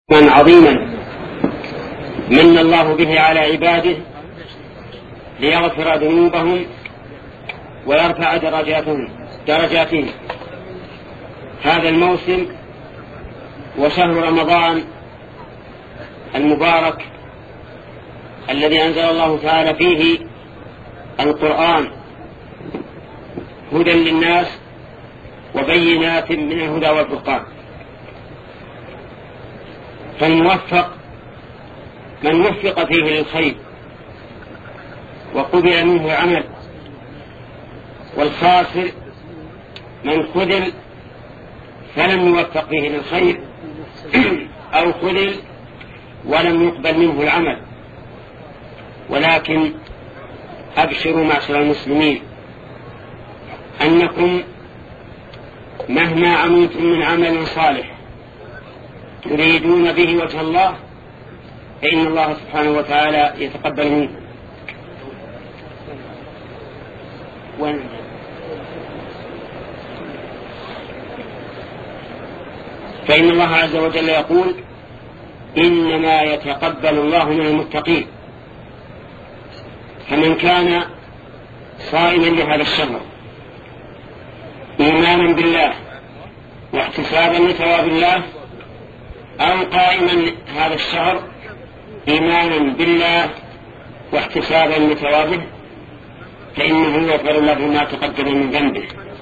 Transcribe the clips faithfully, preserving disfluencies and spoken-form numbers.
من عظيما من الله به على عباده ليغفر ذنوبهم ويرفع درجاتهم درجاتهم هذا الموسم وشهر رمضان المبارك الذي أنزل الله تعالى فيه القرآن هدى للناس وبينات من الهدى والفرقان. فالموفق من وفق فيه للخير وقبل منه العمل، والخاسر من خذل فلم يوفق فيه للخير أو خذل ولم يقبل منه العمل. ولكن أبشروا معشر المسلمين أنكم مهما عملتم من عمل صالح تريدون به وجه الله فإن الله سبحانه وتعالى يتقبل منه. فإن الله عز وجل يقول إنما يتقبل الله من المتقين. فمن كان صائما لهذا الشهر إيمانا بالله واحتسابا لثواب الله، أو قائما هذا الشهر إيمانا بالله واحتسابا لثوابه، فإنه يغفر له ما تقدم من ذنبه.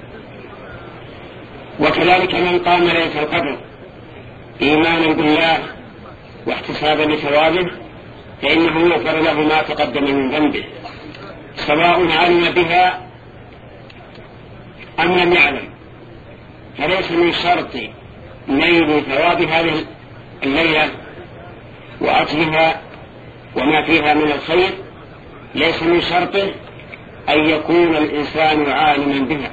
وكذلك من قام ليلة القدر إيمانا بالله واحتسابا لثوابه فإنه يغفر له ما تقدم من ذنبه، سواء علم بها أم لم يعلم. فليس من شرط نيل ثواب هذه الليلة وأجلها وما فيها من الخير، ليس من شرطه أن يكون الإنسان عالما بها.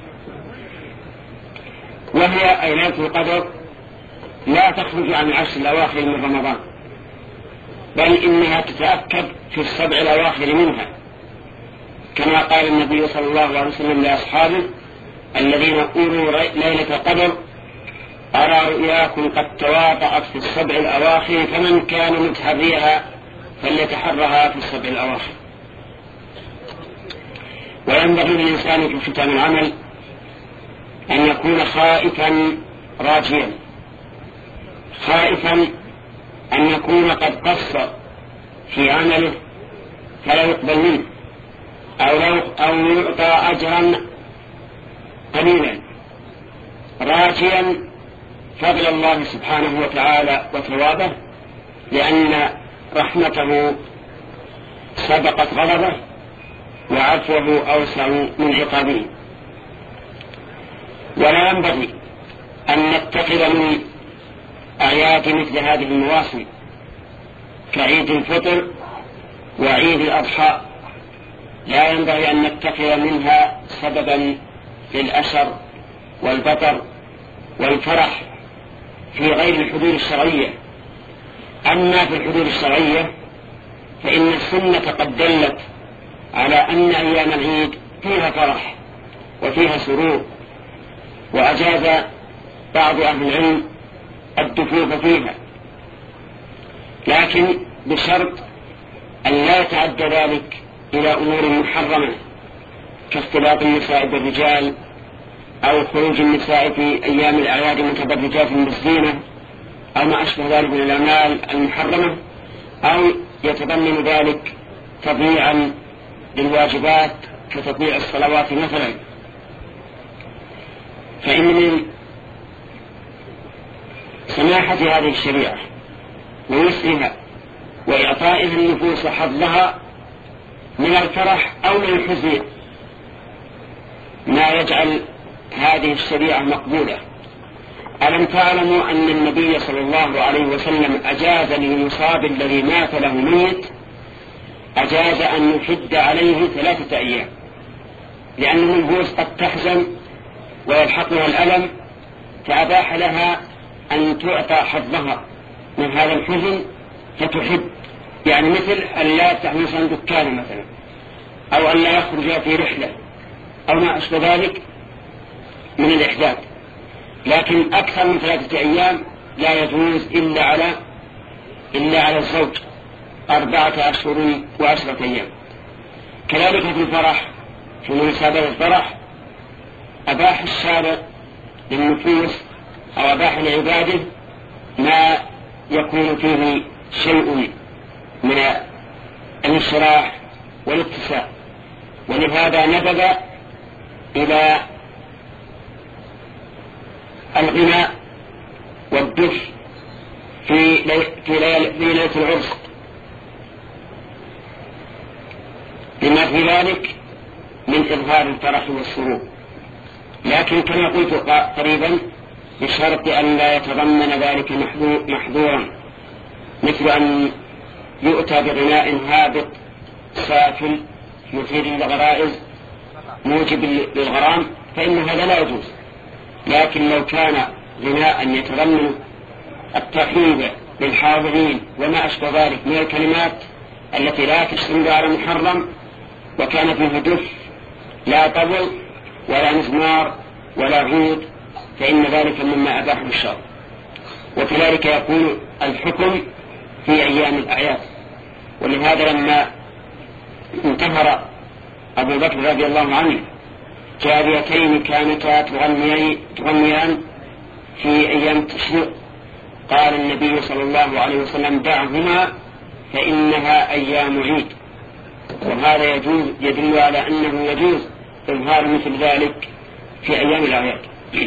وهي أي ليلة القدر لا تخرج عن العشر الأواخر من رمضان، بل إنها تتأكد في السبع الأواخر منها، كما قال النبي صلى الله عليه وسلم لأصحابه الذين قولوا ليلة القدر أرى رؤياكم قد تواطأت في السبع الأواخر، فمن كان متحريها فليتحرها في السبع الأواخر. وينبغي للإنسان في ختام العمل أن يكون خائفا راجيا، خائفا أن يكون قد قصر في عمله فلا يقبل منه أو يعطى أجرا قليلا، راجيا فضل الله سبحانه وتعالى وثوابه، لأن رحمته سبقت غضبه وعفوه أوسع من عقابه. ولا ينبغي أن نتخذ من أعياد مثل هذه المواسم كعيد الفطر وعيد الأضحى، لا ينبغي أن نتخذ منها سببا للأشر والبطر والفرح في غير الحدود الشرعية. أما في الحدود الشرعية فإن السنة قد دلت على أن أيام العيد فيها فرح وفيها سرور، وأجاز بعض أهل العلم الدفوف فيها، لكن بشرط أن لا يتعدى ذلك إلى أمور محرمة كاختلاط النساء بالرجال، أو خروج النساء في أيام الأعياد متبرجات بالزينة، أو ما أشبه ذلك من الأعمال المحرمة، أو يتضمن ذلك تضييعا للواجبات كتضييع الصلوات مثلا. فإن من سماحة هذه الشريعة ويسرها وإعطائها النفوس حظها من الفرح أو من الحزن ما يجعل هذه الشريعة مقبولة. ألم تعلموا أن النبي صلى الله عليه وسلم أجاز للمصاب الذي مات له ميت أجاز أن يحد عليه ثلاثة أيام، لأن النفوس قد تحزن ويلحقها الألم، فأباح لها أن تعطى حظها من هذا الحزن فتحد، يعني مثل أن لا يفتح مثلا دكان مثلا، أو أن لا يخرج في رحلة، أو ما أشبه ذلك من الإحداث. لكن أكثر من ثلاثة أيام لا يجوز إلا على إلا على الزوج أربعة أشهر وعشرة أيام. كذلك في الفرح، في مناسبة الفرح أباح الشارع للنفوس أو أباح لعباده ما يكون فيه شيء من الانشراح والاتساع، ولهذا ندب إلى الغناء والدف في ليلة العرس لما في ذلك من إظهار الفرح والسرور، لكن كما قلت قريبا بشرط أن لا يتضمن ذلك محظورا، مثل أن يؤتى بغناء هابط سافل مثير للغرائز موجب للغرام فإن هذا لا يجوز. لكن لو كان غناء يتضمن الترحيب للحاضرين وما أشبه ذلك من الكلمات التي لا تشتمل على محرم، وكان فيه دف لا طبل ولا مزمار ولا عود، فإن ذلك مما أباحه الشرع. وكذلك يكون الحكم في أيام الأعياد. ولهذا لما انتهر أبو بكر رضي الله عنه جاريتين كانتا تغنيان في أيام التشريق قال النبي صلى الله عليه وسلم دعهما فإنها أيام عيد. وهذا يجوز يدل على أنه يجوز إظهار مثل ذلك في أيام الأعياد.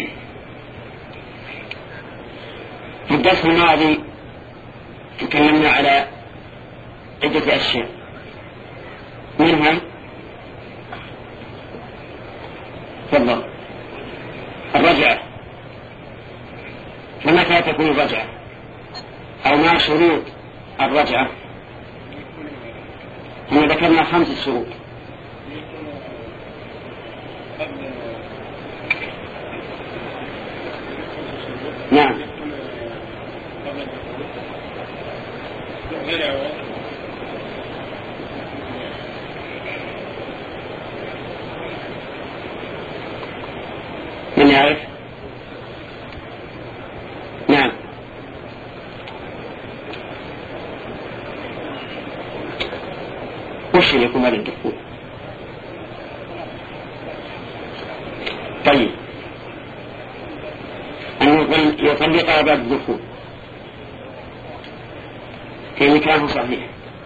في الدرس الماضي تكلمنا على عدة أشياء، منها تفضل الرجعة، فمتى تكون الرجعة أو ما شروط الرجعة؟ هم ذكرنا خمس شروط. نعم من يعرف؟ نعم وش اللي يكون بعد الدخول؟ طيب أن يطلقها بعد الدخول في نكاح صحيح.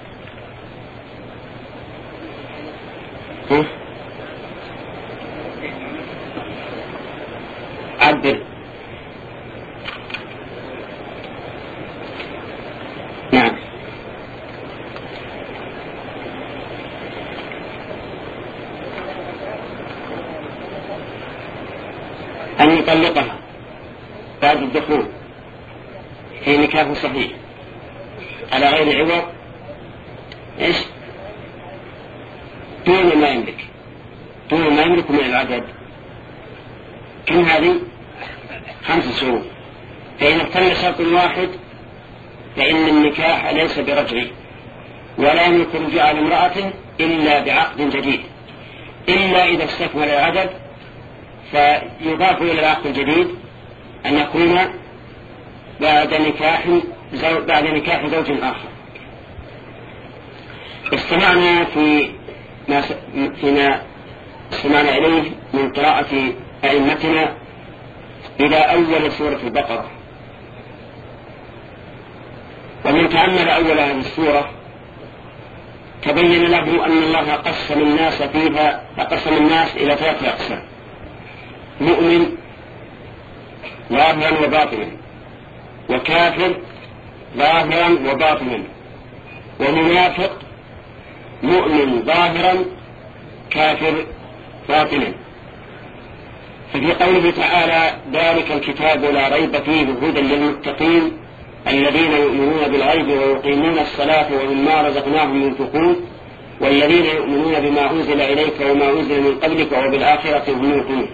ها؟ عبر. نعم أن يطلقها بعد الدخول في نكاح صحيح على غير عوض إيش؟ دون ما يملك دون ما يملك من العدد. كم هذه؟ خمس شروط. فإن اختل شرط واحد فإن النكاح ليس برجعي، ولا يملك رجوع على امرأة إلا بعقد جديد، إلا إذا استكمل العدد، فيضاف إلى العقد الجديد أن يكون بعد نكاح زو... بعد نكاح زوج آخر. استمعنا في ما س... فيما استمعنا إليه من قراءة أئمتنا إلى أول سورة البقرة، ومن تأمل أول هذه السورة تبين له أن الله قسم الناس فيها قسم الناس إلى ثلاثة أقسام: مؤمن ظاهرا وباطنا، وكافر ظاهرا وباطنا، ومنافق مؤمن ظاهرا كافر باطنا. ففي قوله تعالى ذلك الكتاب لا ريب فيه هدى للمتقين الذين يؤمنون بالغيب ويقيمون الصلاة ومما رزقناهم ينفقون والذين يؤمنون بما أنزل إليك وما أنزل من قبلك وبالآخرة هم يوقنون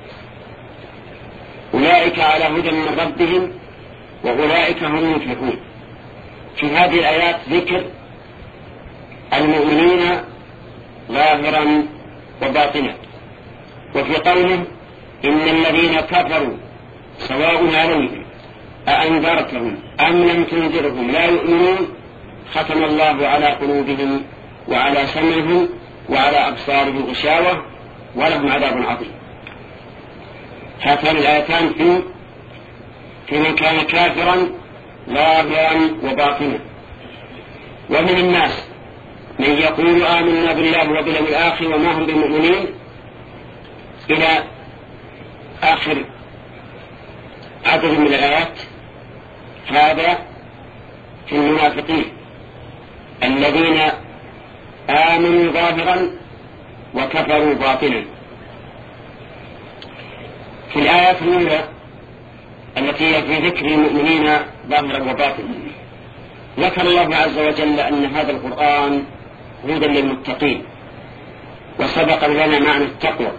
أولئك على هدى من ربهم وأولئك هم المفلحون. في هذه الآيات ذكر المؤمنين ظاهرا وباطنا، وفي قوله إن الذين كفروا سواء عليهم أأنذرتهم أم لم تنذرهم لا يؤمنون ختم الله على قلوبهم وعلى سمعهم وعلى أبصارهم غشاوة ولهم عذاب عظيم. هاتان الآيتان في في من كان كافرا ظاهرا وباطنا. ومن الناس من يقول آمنا بالله وباليوم الآخر وما هم بمؤمنين إلى آخر عدد من الآيات. هذا في المنافقين الذين آمنوا ظاهرا وكفروا باطنا. في الآيات الأولى التي هي في ذكر المؤمنين ظاهرا وباطنا ذكر الله عز وجل أن هذا القرآن هدى للمتقين، وسبق لنا معنى التقوى،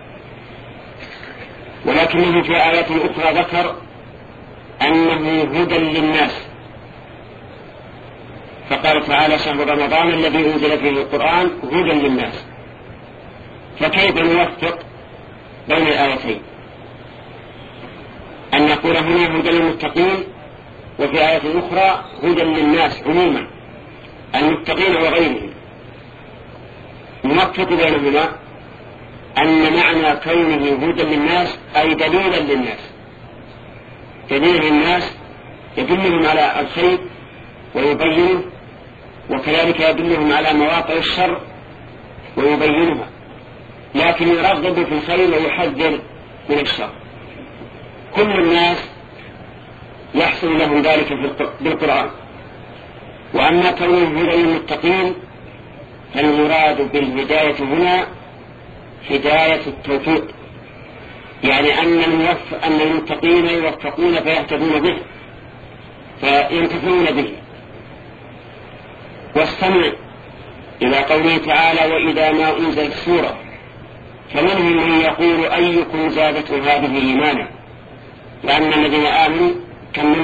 ولكنه في آيات أخرى ذكر أنه هدى للناس، فقال تعالى شهر رمضان الذي أنزل فيه القرآن هدى للناس. فكيف نوفق بين الآيتين؟ أن نقول هنا هدى للمتقين وفي آية أخرى هدى للناس عموما المتقين وغيرهم. نوفق بينهما أن معنى كونه هدى للناس أي دليلا للناس، دليل للناس يدلهم على الخير ويبينه، وكذلك يدلهم على مواقع الشر ويبينها، لكن يرغب في الخير ويحذر من الشر. كل الناس يحصل لهم ذلك بالقرآن. وأما كونه هدى للمتقين فالمراد بالهداية هنا هداية التوفيق، يعني أن أن المتقين يوفقون فيهتدون به فينتفعون به. واستمع إلى قوله تعالى وإذا ما أنزلت سورة فمنهم من يقول أيكم زادته هذه إيمانا، لأن الذين آمنوا كمل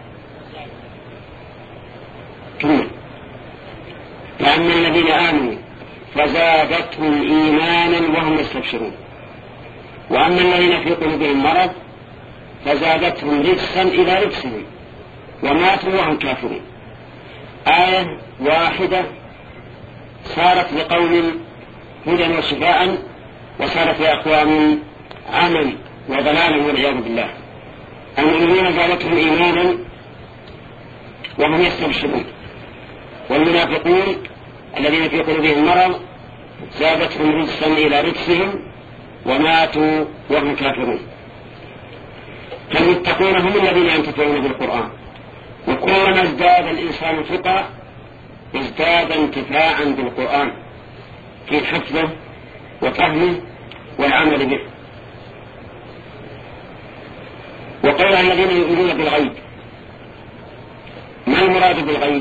كمل لأن الذين آمنوا فزادتهم إيمانا وهم يستبشرون، وأما الذين في قلوبهم مرض فزادتهم رجسا إلى رجسهم وماتوا وهم كافرون. آية واحدة صارت لقوم هدى وشفاء، وصارت لأقوام عمل وضلالا والعياذ بالله. المؤمنين زادتهم إيمانا وهم يستبشرون، والمنافقون الذين في قلوبهم مرض زادتهم رجسا إلى رجسهم وماتوا وهم كافرون. فالمتقون هم الذين ينتفعون بالقرآن، وكلما ازداد الإنسان فقه ازداد انتفاعا بالقرآن في حفظه وفهمه والعمل به. وقال الذين يؤمنون بالغيب، ما المراد بالغيب؟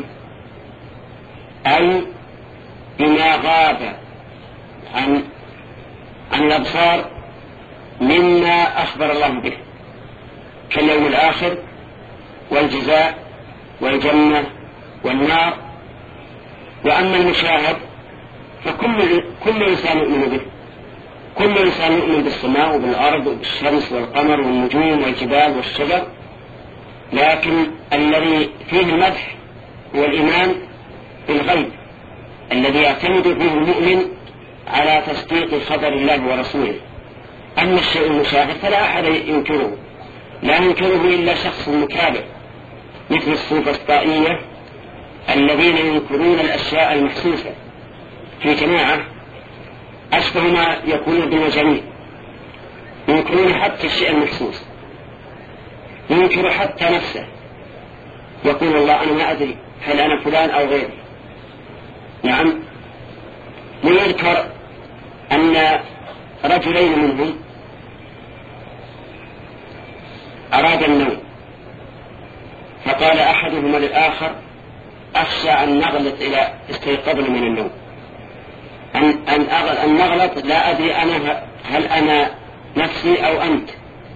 أي بما غاب عن عن الأبصار مما أخبر الله به كاليوم الآخر والجزاء والجنة والنار. وأما المشاهد فكل كل إنسان يؤمن به، كل إنسان يؤمن بالسماء وبالأرض وبالشمس والقمر والنجوم والجبال والشجر، لكن الذي فيه المدح هو الإيمان بالغيب الذي يعتمد فيه المؤمن على تصديق خبر الله ورسوله. أما الشيء المشاهد فلا أحد ينكره، لا ينكره إلا شخص مكابر مثل السوفسطائية الذين ينكرون الأشياء المحسوسة في جماعة أشبه ما يكون بالمجانين، ينكرون حتى الشيء المحسوس، ينكر حتى نفسه، يقول الله أنا ما أدري هل أنا فلان أو غيره. نعم. ويذكر أن رجلين منهم أراد النوم، فقال أحدهما للآخر أخشى أن نغلط إلى استيقظنا من النوم، أن, أن, أن نغلط لا أدري أنا هل أنا نفسي أو أنت.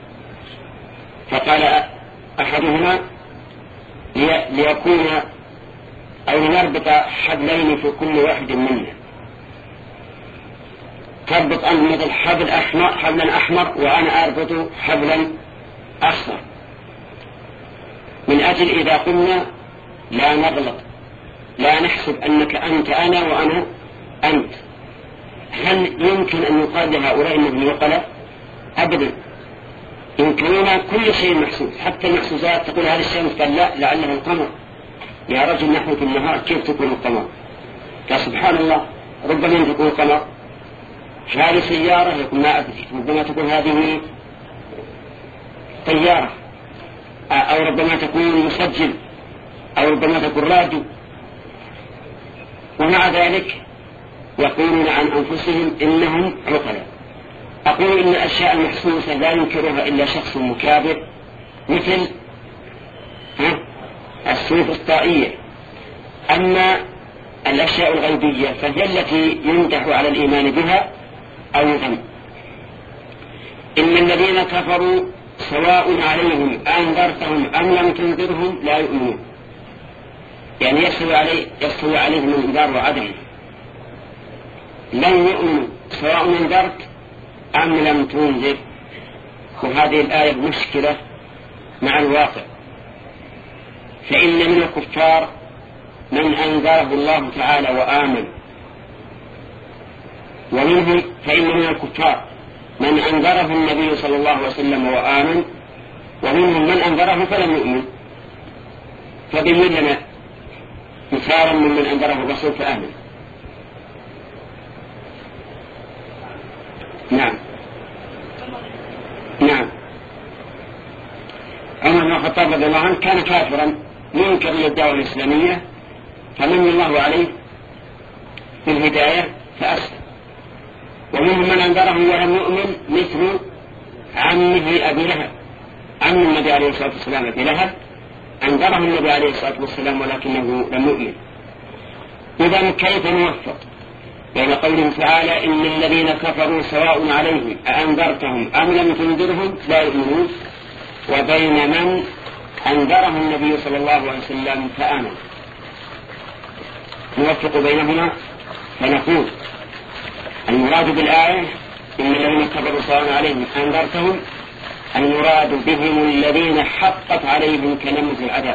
فقال أحدهما ليكون أو لنربط حبلين في كل واحد منا، تربط أنت مثل حبل أحمر حبلا أحمر وأنا أربط حبلا أصفر، من أجل إذا قلنا لا نغلط، لا نحسب أنك أنت أنا وأنا أنت، هل يمكن أن يقال لهؤلاء إنهم عقلاء؟ أبدا، يمكنون كل شيء محسوس، حتى المحسوسات تقول هذه الشمس، قال لا لعله القمر، يا رجل نحن في النهار كيف تكون القمر؟ قال سبحان الله ربما تكون القمر، هذه سيارة يكون ما أدري، ربما تكون هذه طيارة، أو ربما تكون مسجل، أو ربما تكون راديو. ومع ذلك يقولون عن أنفسهم إنهم عقلاء. أقول إن الأشياء المحسوسة لا ينكرها إلا شخص مكابر، مثل السوفسطائية. أما الأشياء الغيبية فهي التي يمدح على الإيمان بها أو يذم. إن الذين كفروا سواء عليهم أنذرتهم أم لم تنذرهم لا يؤمنون، يعني يستوي علي يستوي عليهم الإنذار وعدمه، لن يؤمنوا سواء انذرت أم لم تنذر. وهذه الآية مشكلة مع الواقع، فإن من الكفار من أنذره الله تعالى وآمن، ومنهم فإن من الكفار من أنذره النبي صلى الله عليه وسلم وآمن، ومنهم من أنذره فلم يؤمن. فبين لنا مثالا من من أنذره الرسول فآمن. نعم نعم عمر بن الخطاب رضي الله عنه كان كافرا منكر للدعوة الإسلامية، فمن الله عليه بالهداية فأسلم. ومنهم من أنذره ولم يؤمن، مثل عمه أبي لهب، عم النبي عليه الصلاة والسلام أبي لهب أنذره النبي عليه الصلاة والسلام ولكنه لم يؤمن. إذن كيف نوفق بين قوله تعالى إن الذين كفروا سواء عليهم أأنذرتهم أم لم تنذرهم لا يؤمنون، وبين من أنذره النبي صلى الله عليه وسلم فآمن؟ نوفق بينهما فنقول المراد بالآية إن الذين كفروا سواء عليهم أنذرتهم المراد بهم الذين حقت عليهم كلمة العذاب،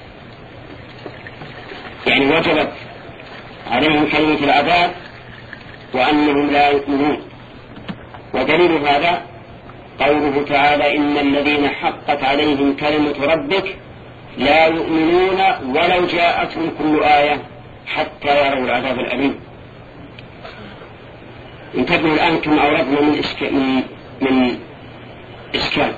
يعني وجبت عليهم كلمة العذاب وأنهم لا يؤمنون. ودليل هذا قوله تعالى إن الذين حقت عليهم كلمة ربك لا يؤمنون ولو جاءتهم كل آية حتى يروا العذاب الأليم. انتبهوا الآن كما أوردنا من إشكال, من, من إشكال.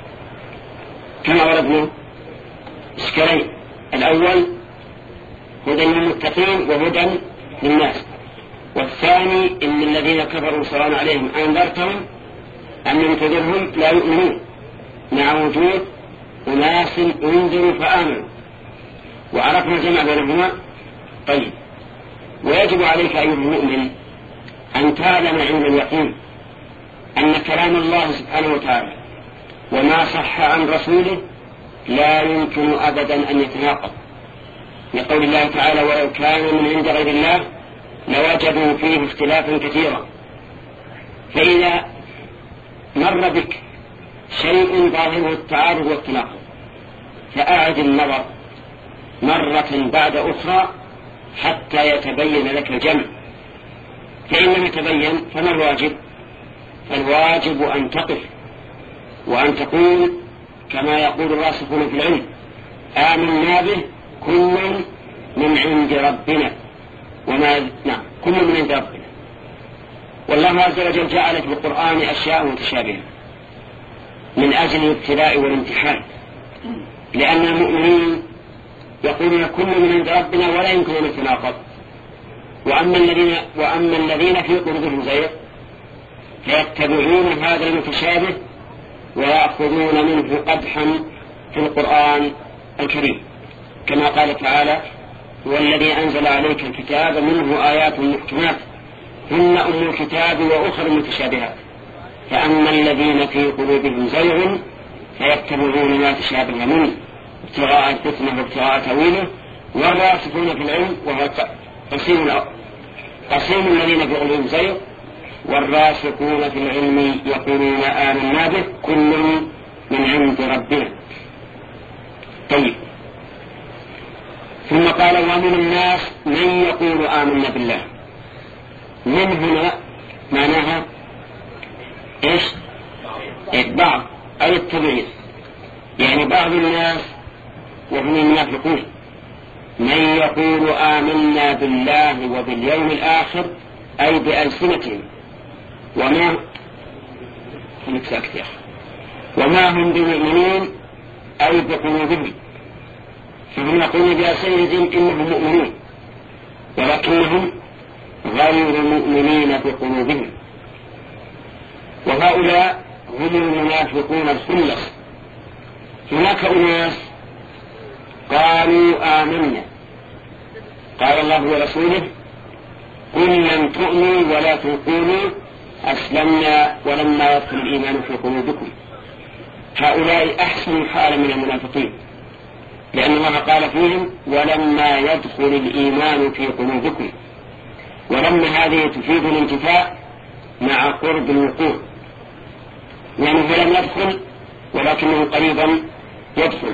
كما أوردنا إشكالين: الأول هدى للمتقين وهدى للناس، والثاني إن الذين كفروا سواء عليهم أنذرتهم أم لم تنذرهم لا يؤمنون، مع وجود أناس انذروا فآمنوا. وعرفنا الجمع بينهما. طيب، ويجب عليك أيها المؤمن أن تعلم علم اليقين أن كلام الله سبحانه وتعالى وما صح عن رسوله لا يمكن أبدا أن يتناقض، لقول الله تعالى ولو كان من عند غير الله لوجدوا فيه اختلافا كثيرا. فإذا مر بك شيء ظاهره التعارض والتناقض فأعد النظر مرة بعد أخرى حتى يتبين لك الجمع، فإن لم يتبين فما الواجب؟ فالواجب أن تقف وأن تقول كما يقول الراسخون في العلم آمنا به كل من عند ربنا، وما نعم كل من عند ربنا. والله عز وجل جعل في القرآن أشياء متشابهة من أجل الابتلاء والامتحان، لأن المؤمنين يقولون كل من عند ربنا ولا يمكن أن يتناقض، وأما الذين وأما الذين في قلوبهم زيغ فيتبعون هذا المتشابه ويأخذون منه قدحا في القرآن الكريم، كما قال تعالى هو الذي أنزل عليك الكتاب منه آيات محكمات هن أم الكتاب وأخر متشابهات، فأما الذين في قلوبهم زيغ فيتبعون ما تشابه منه ابتغاء الفتنة وابتغاء تأويله والراسخون في العلم وهو قسيم قسيم الذين في قلوبهم زيغ والراسخون في العلم يقولون آمنا به كل من عند ربنا. طيب، ثم قال ومن الناس من يقول آمنا بالله. من هنا معناها إيش؟ بعض أي التبعيض، يعني بعض الناس وهم المنافقون من يقول آمنا بالله وباليوم الآخر أي بألسنتهم وما وما هم بمؤمنين أي بقلوبهم، فهم يقولون بألسنتهم إنهم مؤمنون ولكنهم غير مؤمنين بقلوبهم. وهؤلاء هم المنافقون الخلص. هناك أناس قالوا آمنا، قال الله ورسوله قل لم تؤمنوا ولكن قولوا أسلمنا ولما يدخل الإيمان في قلوبكم. هؤلاء أحسن حالا من المنافقين، لأن الله قال فيهم ولما يدخل الإيمان في قلوبكم، ولما هذه تفيد الانتفاء مع قرب الوقوع، يعني هو لم يدخل ولكنه قريبا يدخل.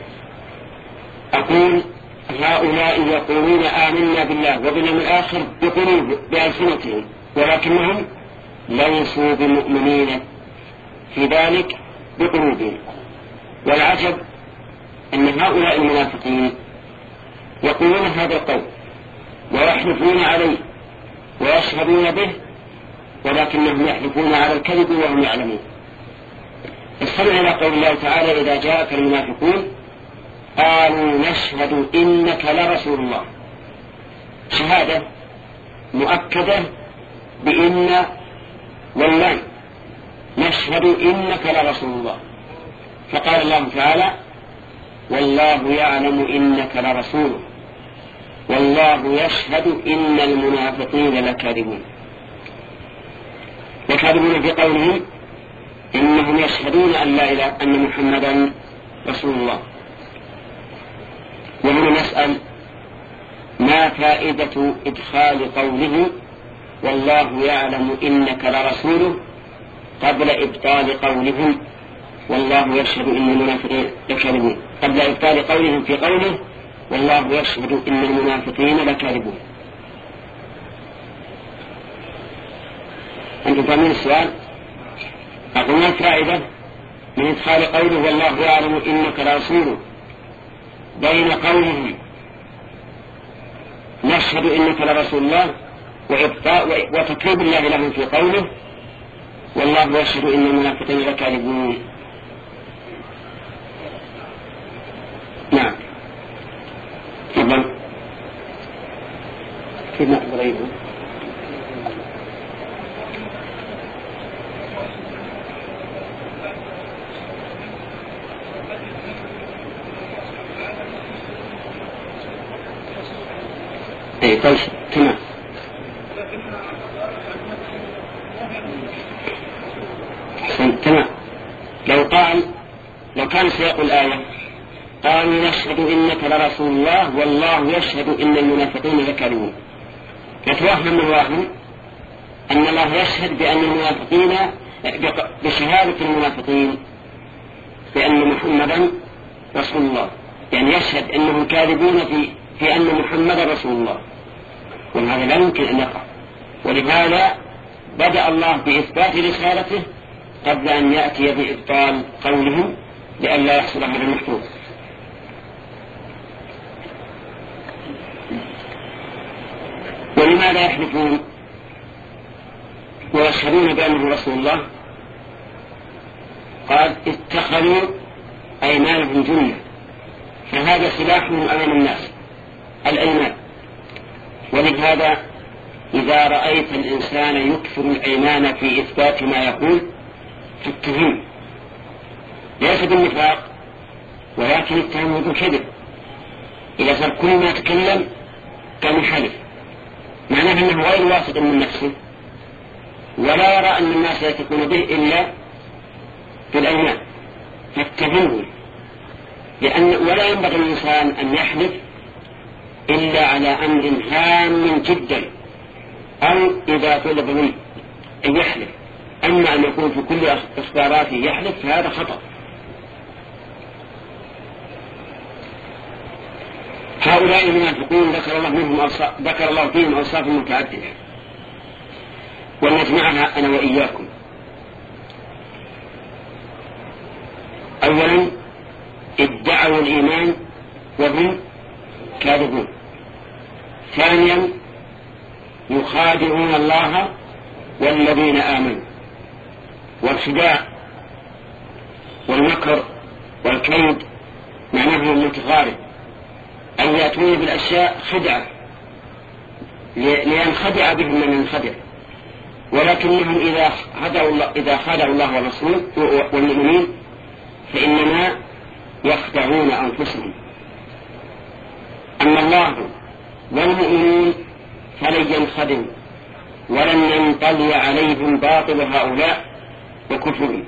أقول هؤلاء يقولون آمنا بالله وباليوم الآخر بقلوب بألسنتهم ولكنهم ليسوا بمؤمنين في ذلك بقلوبهم. والعجب أن هؤلاء المنافقين يقولون هذا القول ويحلفون عليه ويشهدون به، ولكنهم يحلفون على الكذب وهم يعلمون. استمع إلى قول الله تعالى إذا جاءك المنافقون قالوا نشهد إنك لرسول الله، شهادة مؤكدة بإن واللام، نشهد إنك لرسول الله. فقال الله تعالى والله يعلم إنك لرسوله والله يشهد إن المنافقين لكاذبون. وكاذبون في قولهم إنهم يشهدون أن لا إله أن محمدا رسول الله. وهنا نسأل ما فائدة إدخال قوله والله يعلم إنك لرسوله قبل إبطال قولهم والله يشهد إن المنافقين لكاذبون، قبل إبطال قولهم في قوله والله يشهد إن المنافقين لكاذبون. أنتم فاهمين السؤال؟ أقول ما الفائدة من إدخال قوله والله يعلم إنك لرسوله بين قولهم نشهد إنك لرسول الله وتكذيب الله لهم في قوله والله يشهد إن المنافقين لكاذبون. نعم تفضل. كيف نقدر أيضا اي طيب تمام. تمام. لو قال لو كان سياق الآية قالوا نشهد إنك لرسول الله والله يشهد إن المنافقين لكاذبون، يتوهم الواهم أن الله يشهد بأن المنافقين بشهادة المنافقين بأن محمدا رسول الله، يعني يشهد أنهم كاذبون في في أن محمد رسول الله، وهذا لا يمكن أن يقع. ولهذا بدأ الله بإثبات رسالته قبل أن يأتي بإبطال قولهم لئلا يحصل هذا المحظوظ. ولماذا يحلفون ويشهدون بأنه رسول الله؟ قال اتخذوا أيمانهم جنة، فهذا سلاحهم أمام الناس الأيمان. ولهذا إذا رأيت الإنسان يكثر الأيمان في إثبات ما يقول فاتهم، ليس بالنفاق ولكن اتهمه بالكذب. إذا صار كل ما تكلم كان حلف، معناه أنه غير واثق من نفسه ولا يرى أن الناس يثقون به إلا بالأيمان، فاتهمه. لأن ولا ينبغي الإنسان أن يحلف إلا على أمر هام جدا أو إذا طلب منه أن يحلف. أما أن يكون في كل إخباراته يحلف فهذا خطأ. هؤلاء المنافقون ذكر الله منهم أوصاف ذكر الله فيهم أوصاف متعددة ونجمعها أنا وإياكم. أولا ادعوا الإيمان وهم كاذبون. ثانيا يخادعون الله والذين آمنوا. والخداع والمكر والكيد معناه المتغارب، أن يأتون بالأشياء خدعة لينخدع بهم من ينخدع، ولكنهم إذا خدعوا الله, إذا خدعوا الله والرسول والمؤمنين فإنما يخدعون أنفسهم. أما الله والمؤمنون فلن ينخدعوا ولن ينطلي عليهم باطل هؤلاء وكفرهم.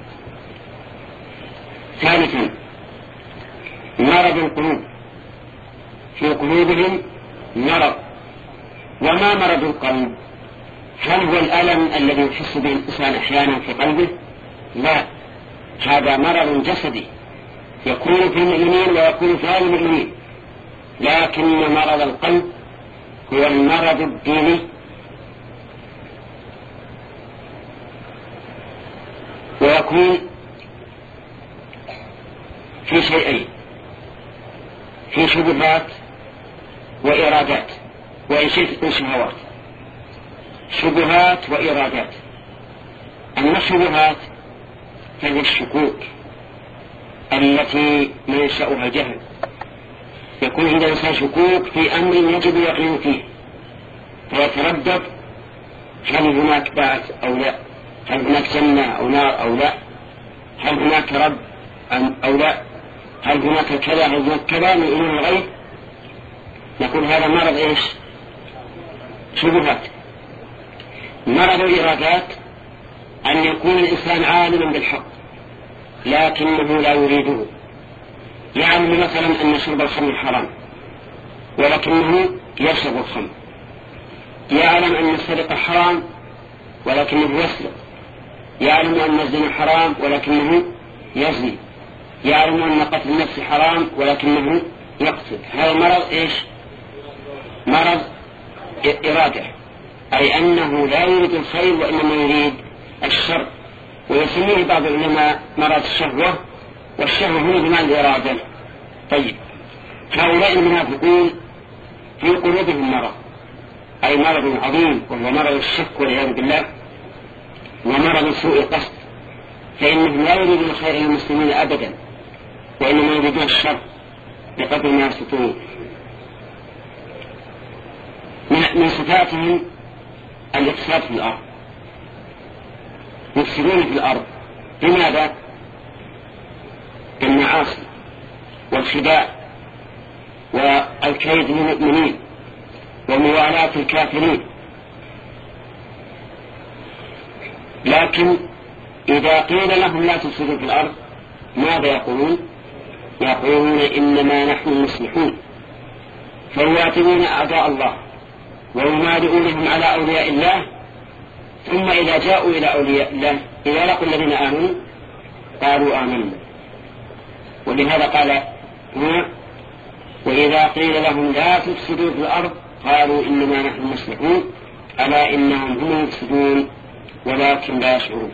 ثالثا مرض القلوب، في قلوبهم مرض. وما مرض القلب؟ هل هو الألم الذي يحس به الإنسان أحيانا في قلبه؟ لا، هذا مرض جسدي يكون في المؤمنين ويكون في غير المؤمنين. لكن مرض القلب هو المرض الديني، ويكون في شيئين: في شبهات وإرادات، وإن شئت شهوات. شبهات وإرادات. أما الشبهات فهي الشكوك التي منشأها الجهل، يكون عند الإنسان شكوك في أمر يجب يقين فيه فيتردد: هل هناك بعث أو لا؟ هل هناك جنة أو نار أو لا؟ هل هناك رب أو لا؟ هل هناك كذا هل هناك كذا من أمور الغيب؟ نقول هذا مرض إيش؟ شبهات. مرض الإرادات أن يكون الإنسان عالما بالحق لكنه لا يريده. يعلم مثلا أن شرب الخمر حرام ولكنه يشرب الخمر. يعلم أن السرقة حرام ولكنه يسرق. يعلم أن الزنا حرام ولكنه يزني. يعلم أن قتل النفس حرام ولكنه يقتل. هذا مرض إيش؟ مرض إرادة، أي أنه لا يريد الخير وإنما يريد الشر، ويسميه بعض العلماء مرض الشهوة، والشهوة هنا بمعنى الإرادة. طيب، هؤلاء المنافقون في قلوبهم مرض، أي مرض عظيم وهو مرض الشك والعياذ بالله، ومرض سوء القصد، فإنهم لا يريدون الخير للمسلمين أبدا وإنما يريدون الشر بقدر ما يستطيعون. من صفاتهم الإفساد في الأرض، يفسدون في الأرض. لماذا؟ بالمعاصي والخداع والكيد للمؤمنين وموالاة الكافرين. لكن إذا قيل لهم لا تفسدوا في الأرض ماذا يقولون؟ يقولون إنما نحن مصلحون، فيعاتبون أعداء الله ويمالئونهم على أولياء الله، ثم إذا جاءوا إلى أولياء الله إذا لقوا الذين آمنوا قالوا آمنا. ولهذا قال هنا: وإذا قيل لهم لا تفسدوا في الأرض قالوا إنما نحن مصلحون ألا إنهم هم يفسدون ولكن لا يشعرون.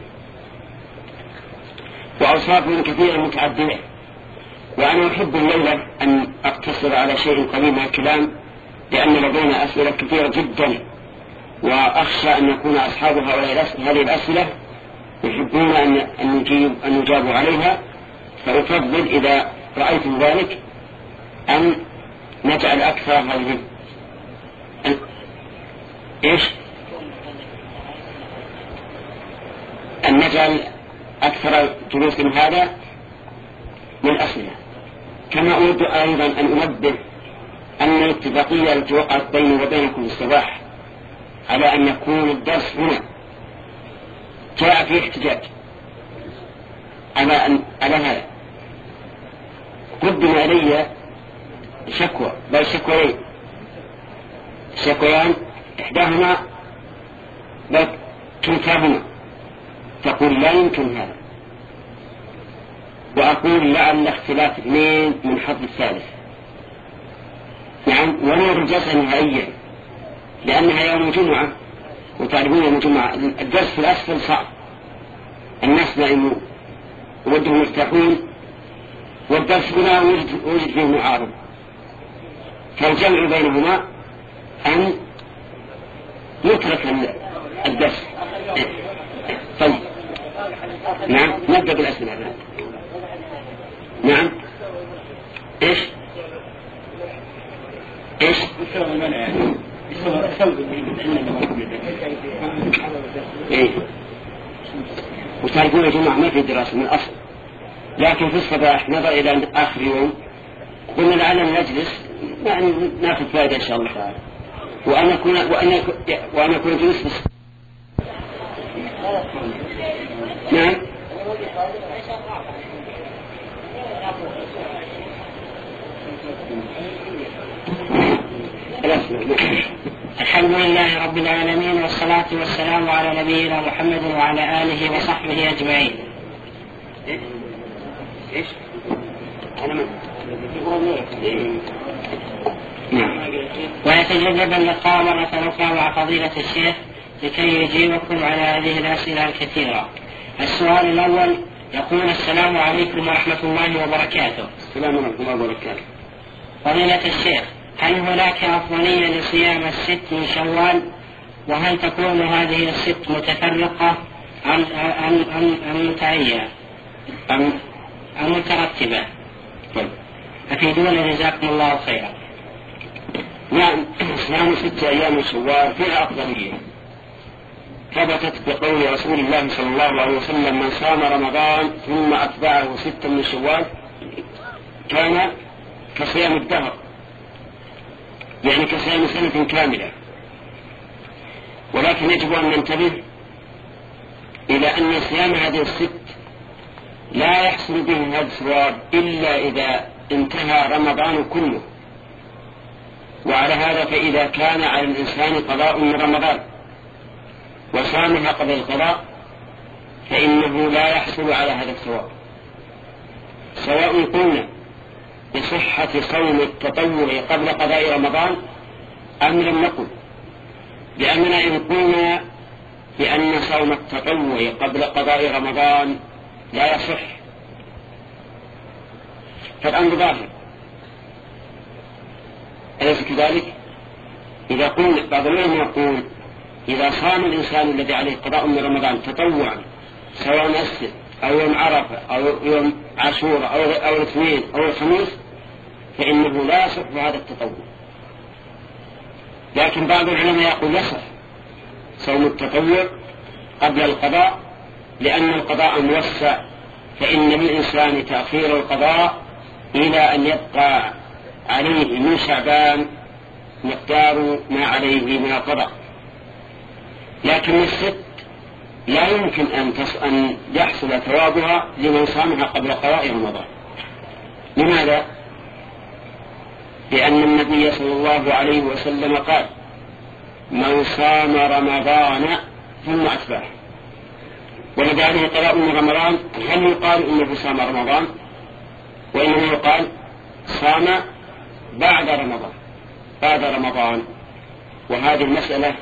وأوصافهم كثيرة متعددة، وأنا أحب الليلة أن أقتصر على شيء قليل من الكلام، لأن لدينا أسئلة كثيرة جدا، وأخشى أن يكون أصحاب هذه الأسئلة يحبون أن نجيب أن نجابوا عليها، فأفضل إذا رأيتم ذلك أن نجعل أكثر هذه إيش؟ أن نجعل أكثر جلوس من هذا من أسئلة. كما أود أيضا أن أنبه أن الاتفاقية التي وقعت بيني وبينكم الصباح على أن يكون الدرس هنا جاء فيه احتجاج على, أن على هذا. قدم إلي شكوى، بل شكوين شكويان، إحداهما بل كلتاهما تقول لا يمكن هذا، وأقول لعل اختلاف اثنين من حظ الثالث. نعم، ونور الجلسة نهائيا لأنها يوم الجمعة، وتعرفون يوم الجمعة الدرس في الأسفل صعب، الناس نائمون ودهم يرتاحون، والدرس هنا وجد فيه معارض، فالجمع بينهما أن يترك الدرس. طيب نعم، نبدأ بالأسئلة. نعم، إيش إيش إيه وتعرفون يا جماعة ما في دراسة من الأصل، لكن في الصباح نظر إلى آخر يوم قلنا لعلنا نجلس يعني ناخذ فائدة إن شاء الله تعالى، وأنا أكون وأنا وأنا أكون جلوس بس. نعم. الحمد لله رب العالمين، والصلاة والسلام على نبينا محمد وعلى آله وصحبه أجمعين. إيش؟ أنا من ويتجنب اللقاء مرة أخرى مع فضيلة الشيخ لكي يجيبكم على هذه الأسئلة الكثيرة. السؤال الأول يقول: السلام عليكم ورحمة الله وبركاته. السلام ورحمة الله وبركاته. فضيلة الشيخ، هل هناك أفضلية لصيام الست من شوال؟ وهل تكون هذه الست متفرقة أم أم أم أم متعينة أم أم مترتبة؟ أفيدونا جزاكم الله خيرا. نعم، صيام ست أيام من شوال فيها أفضلية، ثبتت بقول رسول الله صلى الله عليه وسلم: من صام رمضان ثم أتبعه ستا من شوال كان كصيام الدهر، يعني كصيام سنة كاملة. ولكن يجب أن ننتبه إلى أن صيام هذه الست لا يحصل به هذا الثواب إلا إذا انتهى رمضان كله. وعلى هذا فإذا كان على الإنسان قضاء من رمضان وصامها قبل القضاء فإنه لا يحصل على هذا الثواب، سواء قلنا بصحة صوم التطوع قبل قضاء رمضان أم لم نقل، لأننا إن قلنا بأن صوم التطوع قبل قضاء رمضان لا يصح فالأمر ظاهر، أليس كذلك؟ إذا قلنا بعض العلماء يقول إذا صام الإنسان الذي عليه قضاء من رمضان تطوعا سواء السبت أو يوم عرفة أو يوم عاشوراء أو, أو الاثنين أو الخميس فإنه لا يصح هذا التطوع. لكن بعض العلماء يقول يصح صوم التطوع قبل القضاء، لأن القضاء موسع، فإن للإنسان تأخير القضاء إلى أن يبقى عليه من شعبان مقدار ما عليه من القضاء. لكن الست لا يمكن أن, أن يحصل ثوابها لمن صامها قبل قضاء رمضان. لماذا؟ لأن النبي صلى الله عليه وسلم قال: من صام رمضان ثم أتبعه. والذي عليه قضاء من رمضان هل يقال إنه صام رمضان؟ وإنه يقال صام بعد رمضان بعد رمضان وهذه المسألة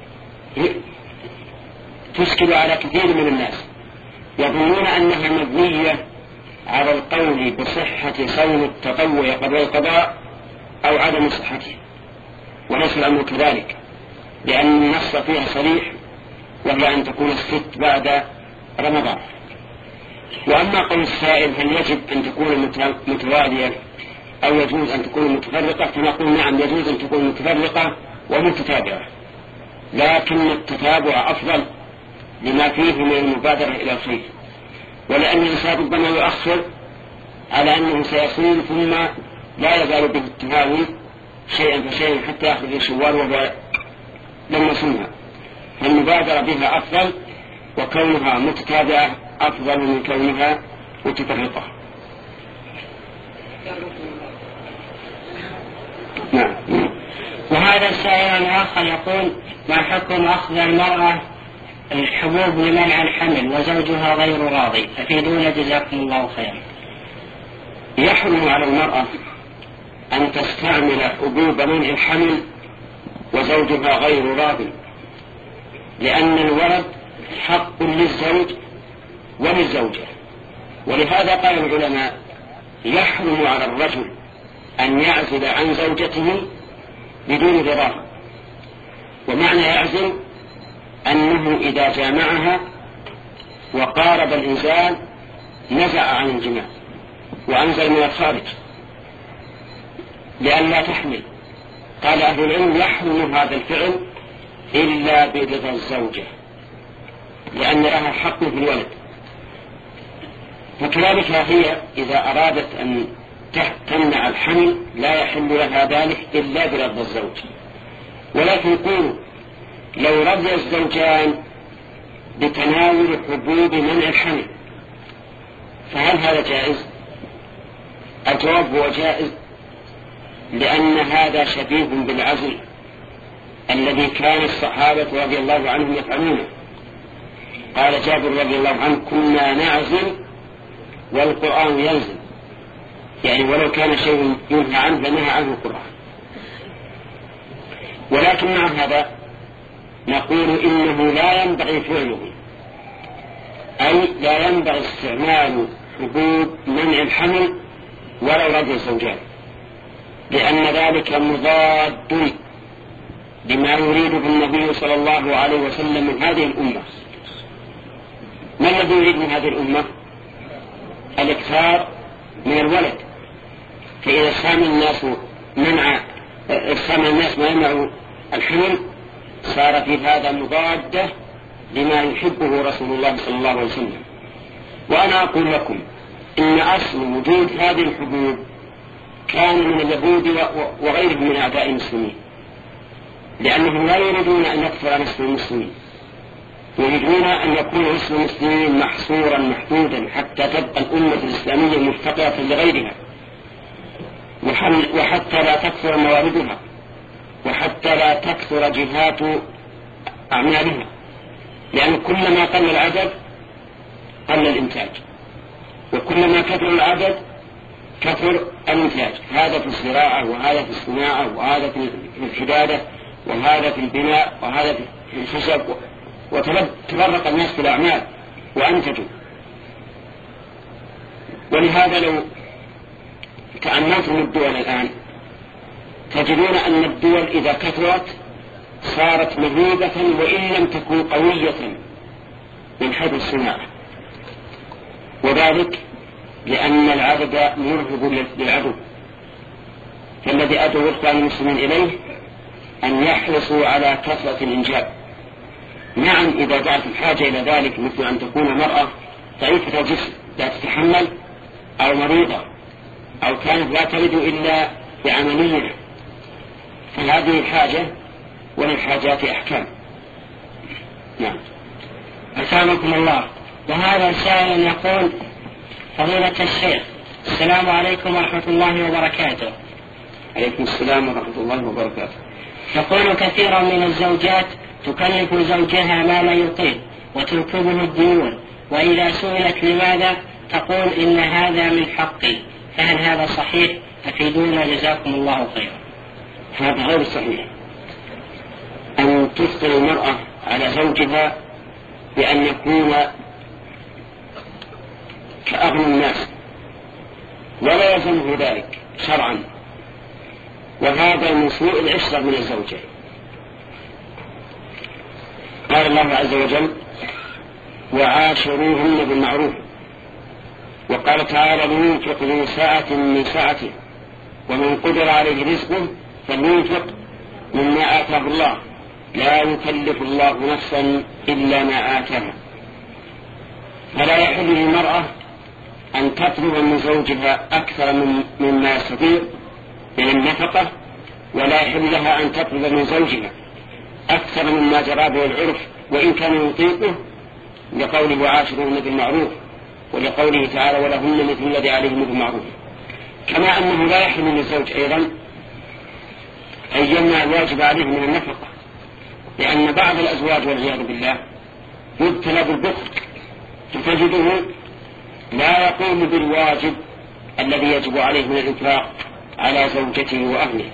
تشكل على كثير من الناس، يظنون أنها مبنية على القول بصحة صوم التطوع قبل القضاء أو عدم صحته، وليس الأمر كذلك، لأن النص فيها صريح وهي أن تكون الست بعد رمضان. وأما قول السائل هل يجب أن تكون متوالية أو يجوز أن تكون متفرقة، فنقول نعم يجوز أن تكون متفرقة ومتتابعة، لكن التتابع أفضل لما فيه من المبادرة إلى الخير، ولأن الإنسان ربما يؤخر على أنه سيصوم ثم لا يزال به التهاون شيئا فشيئا حتى يأخذ شوال وهو لم يصومها، فالمبادرة بها أفضل، وكونها متتابعة أفضل من كونها متفرقة. نعم. وهذا السائل الآخر يقول: ما حكم أخذ المرأة الحبوب لمنع الحمل وزوجها غير راضي؟ أفيدونا جزاكم الله خيرا. يحرم على المرأة أن تستعمل حبوب منع الحمل وزوجها غير راض، لأن الولد حق للزوج وللزوجة. ولهذا قال العلماء يحرم على الرجل أن يعزل عن زوجته بدون رضاها. ومعنى يعزل أنه إذا جامعها وقارب الإنزال نزع عن الجماع وأنزل من الخارج لئلا تحمل. قال أهل العلم يحرم هذا الفعل إلا برضا الزوجة، لأن لها حق في الولد. وكذلك هي إذا أرادت أن تمنع الحمل لا يحل لها ذلك إلا برضا الزوج. ولكن قولوا لو رضي الزوجان بتناول حبوب منع الحمل فهل هذا جائز؟ الجواب هو جائز، لأن هذا شبيه بالعزل الذي كان الصحابة رضي الله عنهم يفعلونه. قال جابر رضي الله عنه كنا نعزل والقرآن ينزل، يعني ولو كان شيء ينهى عنه لنهى عنه القرآن. ولكن مع هذا نقول إنه لا ينبغي فعله، أي لا ينبغي استعمال حبوب منع الحمل ولو رضي الزوجان، لأن ذلك مضاد لما يريده النبي صلى الله عليه وسلم من هذه الأمة. ما الذي يريد من هذه الأمة؟ الإكثار من الولد. فإذا سام الناس منع سام الناس ما يمنع الحمل صار في هذا مضادة لما يحبه رسول الله صلى الله عليه وسلم. وأنا أقول لكم إن أصل وجود هذه الحبوب كان من اليهود وغيرهم من أعداء المسلمين، لأنهم لا يريدون أن يكثر نسل المسلمين، يريدون أن يكون نسل المسلمين محصورا محدودا حتى تبقى الأمة الإسلامية مفتقرة لغيرها، وحتى لا تكثر مواردها، وحتى لا تكثر جهات أعمالها، لأن كلما قل العدد قل الإنتاج، وكلما كثر العدد كثر الإنتاج. هذا في الزراعة، وهذا في الصناعة، وهذا في الحدادة، وهذا في البناء، وهذا في الخشب، وتفرق الناس في الأعمال وأنتجوا. ولهذا لو تأملتم الدول الآن تجدون أن الدول إذا كثرت صارت مهيبة وإن لم تكن قوية من حيث الصناعة، وذلك لأن العدد مرهب للعدو. فالذي أدعو إخوان المسلمين إليه أن يحرصوا على كثرة الإنجاب. نعم إذا دعت الحاجة إلى ذلك، مثل أن تكون المرأة ضعيفة الجسم لا تتحمل، أو مريضة، أو كانت لا تريد إلا بعملية، فهذه الحاجة وللحاجات أحكام. نعم. أسامكم الله. وهذا سائل يقول: فضيلة الشيخ، السلام عليكم ورحمة الله وبركاته. عليكم السلام ورحمة الله وبركاته. يقول: كثيرا من الزوجات تكلف زوجها ما لا يطيق وتركبه الديون، وإذا سئلت لماذا تقول إن هذا من حقي، فهل هذا صحيح؟ أفيدونا جزاكم الله خيرا. هذا غير صحيح، أن تثقل المرأة على زوجها بأن يكون كأغنى الناس، ولا يلزمه ذلك شرعا، وهذا من سوء العشرة من الزوجة. قال الله عز وجل: وعاشروهن بالمعروف. وقال تعالى: لينفق ذو سعة من سعته ومن قدر عليه رزقه فلينفق مما آتاه الله لا يكلف الله نفسا إلا ما آتاها. فلا يحل للمرأة أن تطلب من زوجها أكثر من مما يستطيع من النفقة، ولا يحل لها أن تطلب من زوجها أكثر مما جرى به العرف وإن كان يطيقه، لقوله: وعاشروهن بالمعروف، ولقوله تعالى: ولهن مثل الذي عليهم بالمعروف. كما أنه لا يحل للزوج أيضا أن يمنع الواجب عليه من النفقة، لأن بعض الأزواج والعياذ بالله يبتلى بالبخل، فتجده لا يقوم بالواجب الذي يجب عليه من الإنفاق على زوجته وأهله.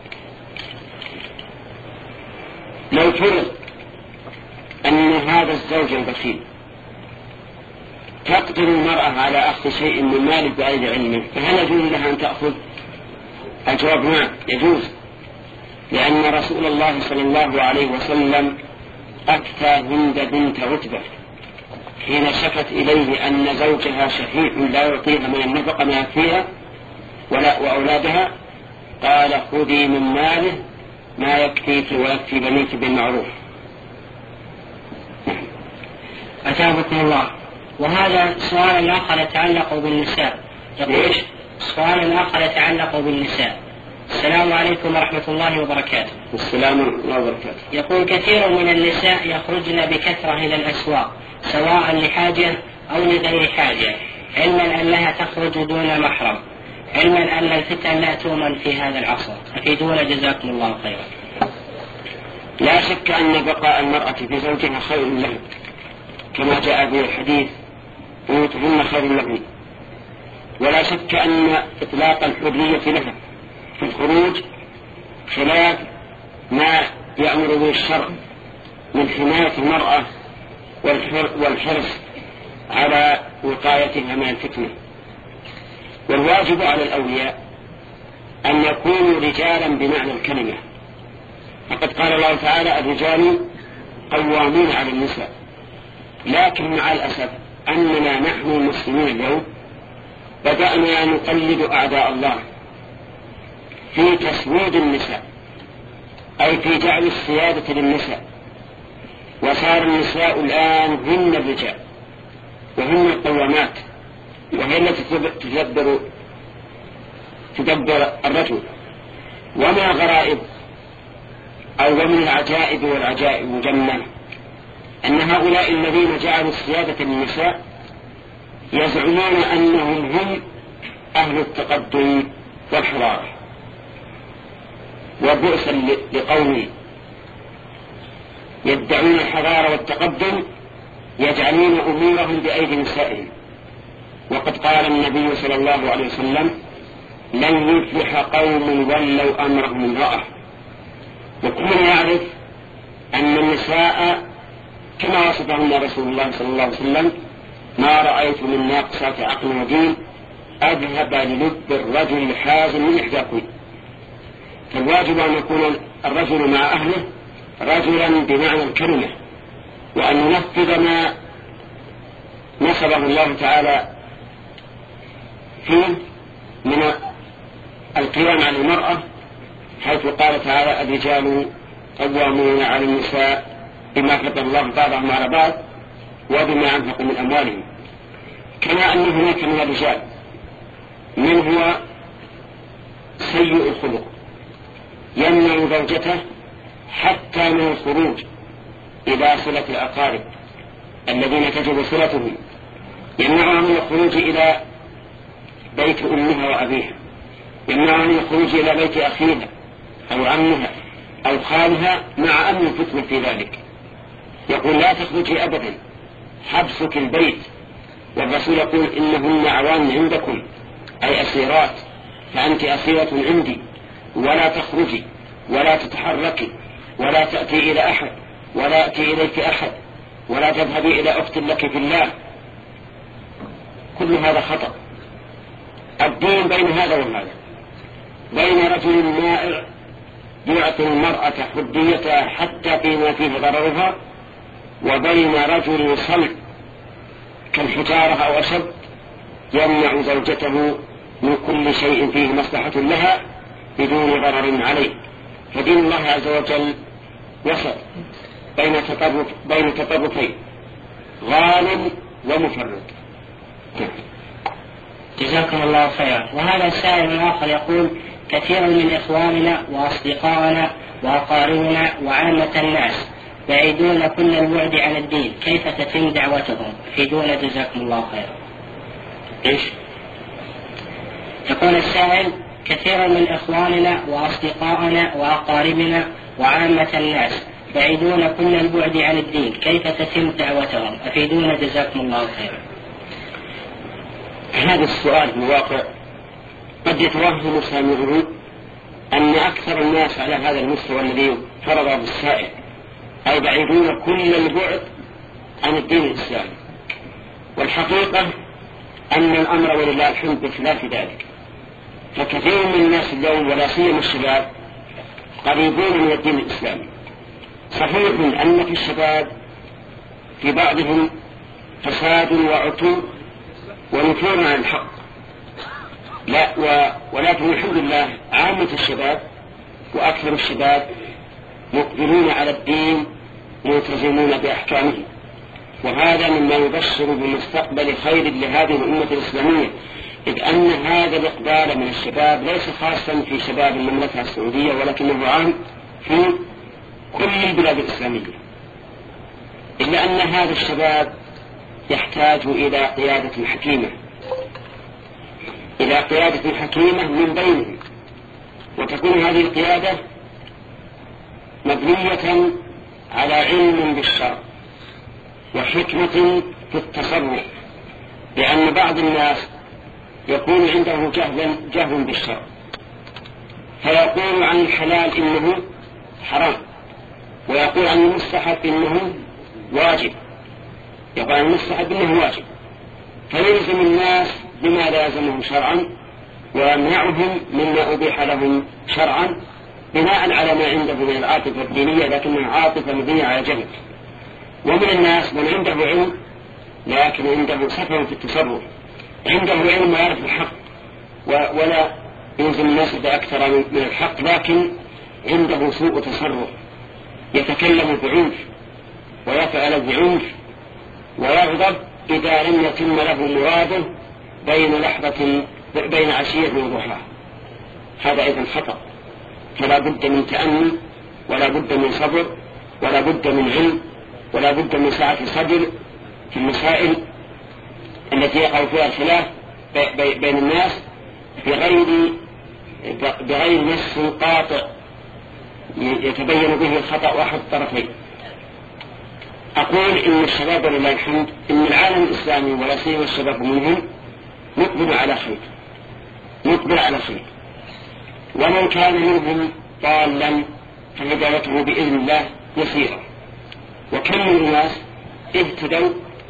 لو فرض أن هذا الزوج البخيل تقدر المرأة على أخذ شيء من ماله بغير علمه، فهل يجوز لها أن تأخذ؟ الجواب نعم يجوز، لأن رسول الله صلى الله عليه وسلم أفتى هند بنت عتبة حين شكت إليه أن زوجها شحيح لا يعطيها من النفقة ما يكفيها ولا وأولادها، قال خذي من ماله ما يكفيك ويكفي بنيك بالمعروف. أتابكم الله. وهذا سؤال آخر يتعلق بالنساء. يقول سؤال آخر يتعلق بالنساء. السلام عليكم ورحمة الله وبركاته. السلام ورحمة الله وبركاته. يقول كثير من النساء يخرجن بكثرة إلى الأسواق سواء لحاجة أو لغير حاجة، علما أنها تخرج دون محرم، علما أن الفتن لا تؤمن في هذا العصر، أفيدونا جزاكم الله خيرا. لا شك أن بقاء المرأة في زوجها خير لها، كما جاء في الحديث بيوتهن خير لهن، ولا شك أن إطلاق الحرية لها في الخروج خلاف ما يأمر به الشرع من حماية المرأة والحرص على وقايتها من الفتنة. والواجب على الأولياء أن يكونوا رجالا بمعنى الكلمة، فقد قال الله تعالى الرجال قوامون على النساء. لكن مع الأسف أننا نحن المسلمين اليوم بدأنا نقلد أعداء الله في تسويد النساء، أي في جعل السيادة للنساء، وصار النساء الآن هن الرجال وهن القوامات، وهي التي تدبر تدبر الرجل. وما غرائب أو ومن العجائب والعجائب جنة أن هؤلاء الذين جعلوا السيادة للنساء يزعمون أنهم هم أهل التقدم والحضارة، وبؤسا لقوم يدعون الحضارة والتقدم يجعلون أمورهم بأيدي نسائهم. وقد قال النبي صلى الله عليه وسلم لن يفلح قوم ولوا أمرهم امرأة. وكلنا يعرف أن النساء كما وصفهن رسول الله صلى الله عليه وسلم ما رأيت من ناقصات عقل ودين أذهب للب الرجل الحازم من إحداكم. فالواجب أن يكون الرجل مع أهله رجلا بمعنى الكلمة، وأن ينفذ ما نصبه الله تعالى فيه من القيام على المرأة، حيث قال تعالى الرجال قوامون على النساء بما فضل الله بعضهم على بعض وبما أنفقوا من أموالهم. كما أن هناك من الرجال من هو سيء الخلق يمنع زوجته حتى من الخروج إلى صلة الأقارب الذين تجب صلتهم، يمنعها من الخروج إلى بيت أمها وأبيها، يمنعها من الخروج إلى بيت أخيها أو عمها أو خالها، مع أمن الفتنة في ذلك. يقول لا تخرجي أبدا، حبسك البيت. والرسول يقول إنهن عوان عندكم أي أسيرات، فأنت أسيرة عندي، ولا تخرجي ولا تتحركي ولا تأتي إلى أحد ولا يأتي إليك أحد ولا تذهبي إلى أخت لك في الله. كل هذا خطأ. الدين بين هذا وهذا، بين رجل مائع يعطي المرأة حريتها حتى فيما فيه ضررها، وبين رجل صلب كالحجارة أو أشد يمنع زوجته من كل شيء فيه مصلحة لها بدون ضرر عليه. فدين الله عز وجل وسط بين تطرف بين تطرفين غالب ومفرط. جزاكم الله خيرا. وهذا السائل الآخر يقول كثير من إخواننا وأصدقائنا وأقاربنا وعامة الناس بعيدون كل البعد عن الدين، كيف تتم دعوتهم؟ أفيدونا جزاكم الله خيرا. إيش؟ يقول السائل كثير من إخواننا وأصدقائنا وأقاربنا وعامة الناس بعيدون كل البعد عن الدين، كيف تتم دعوتهم؟ أفيدونا جزاكم الله خيرا. هذا السؤال في الواقع قد يتوهم سامعه أن أكثر الناس على هذا المستوى الذي فرض بالسائل أي بعيدون كل البعد عن الدين الإسلامي، والحقيقة أن الأمر ولله الحمد بخلاف ذلك، فكثير من الناس اليوم ولا سيما الشباب قريبون من الدين الإسلامي. صحيح أن في الشباب في بعضهم فساد وعتو ونفور عن الحق، لا و... ولكن الحمد لله عامة الشباب وأكثر الشباب مقبلون على الدين ملتزمون بأحكامه، وهذا مما يبشر بمستقبل خير لهذه الأمة الإسلامية، إذ أن هذا الإقبال من الشباب ليس خاصا في شباب المملكة السعودية ولكنه عام في كل البلاد الإسلامية، إلا أن هذا الشباب يحتاج إلى قيادة حكيمة إلى قيادة حكيمة من بينهم، وتكون هذه القيادة مبنية على علم بالشرع وحكمة في التصرف، لأن بعض الناس يكون عنده جهل, جهل بالشرع فيقول عن الحلال إنه حرام، ويقول عن المستحب إنه واجب، يقول عن المستحب إنه واجب، فيلزم الناس بما لازمهم شرعا ويمنعهم مما أبيح لهم شرعا بناء على ما عنده من العاطفة الدينية لكنها عاطفة مبنية على جهل. ومن الناس من عنده علم لكن عنده سفه في التصرف، عنده علم ويعرف الحق ولا يلزم الناس بأكثر من الحق، لكن عنده سوء تصرف، يتكلم بعنف ويفعل بعنف ويغضب إذا لم يتم له مراده بين لحظة بين عشية وضحاها، هذا أيضا خطأ. فلا بد من تأمل ولا بد من صبر ولا بد من علم ولا بد من سعة صدر في المسائل التي يقع فيها الخلاف بين الناس بغير بغير نص قاطع يتبين به الخطأ أحد الطرفين. أقول إن الشباب ولله الحمد إن العالم الإسلامي ولا سيما الشباب منهم مقبل على خير مقبل على خير، ومن كان منهم ضالا فهدايته بإذن الله يسيرة، وكم من الناس اهتدوا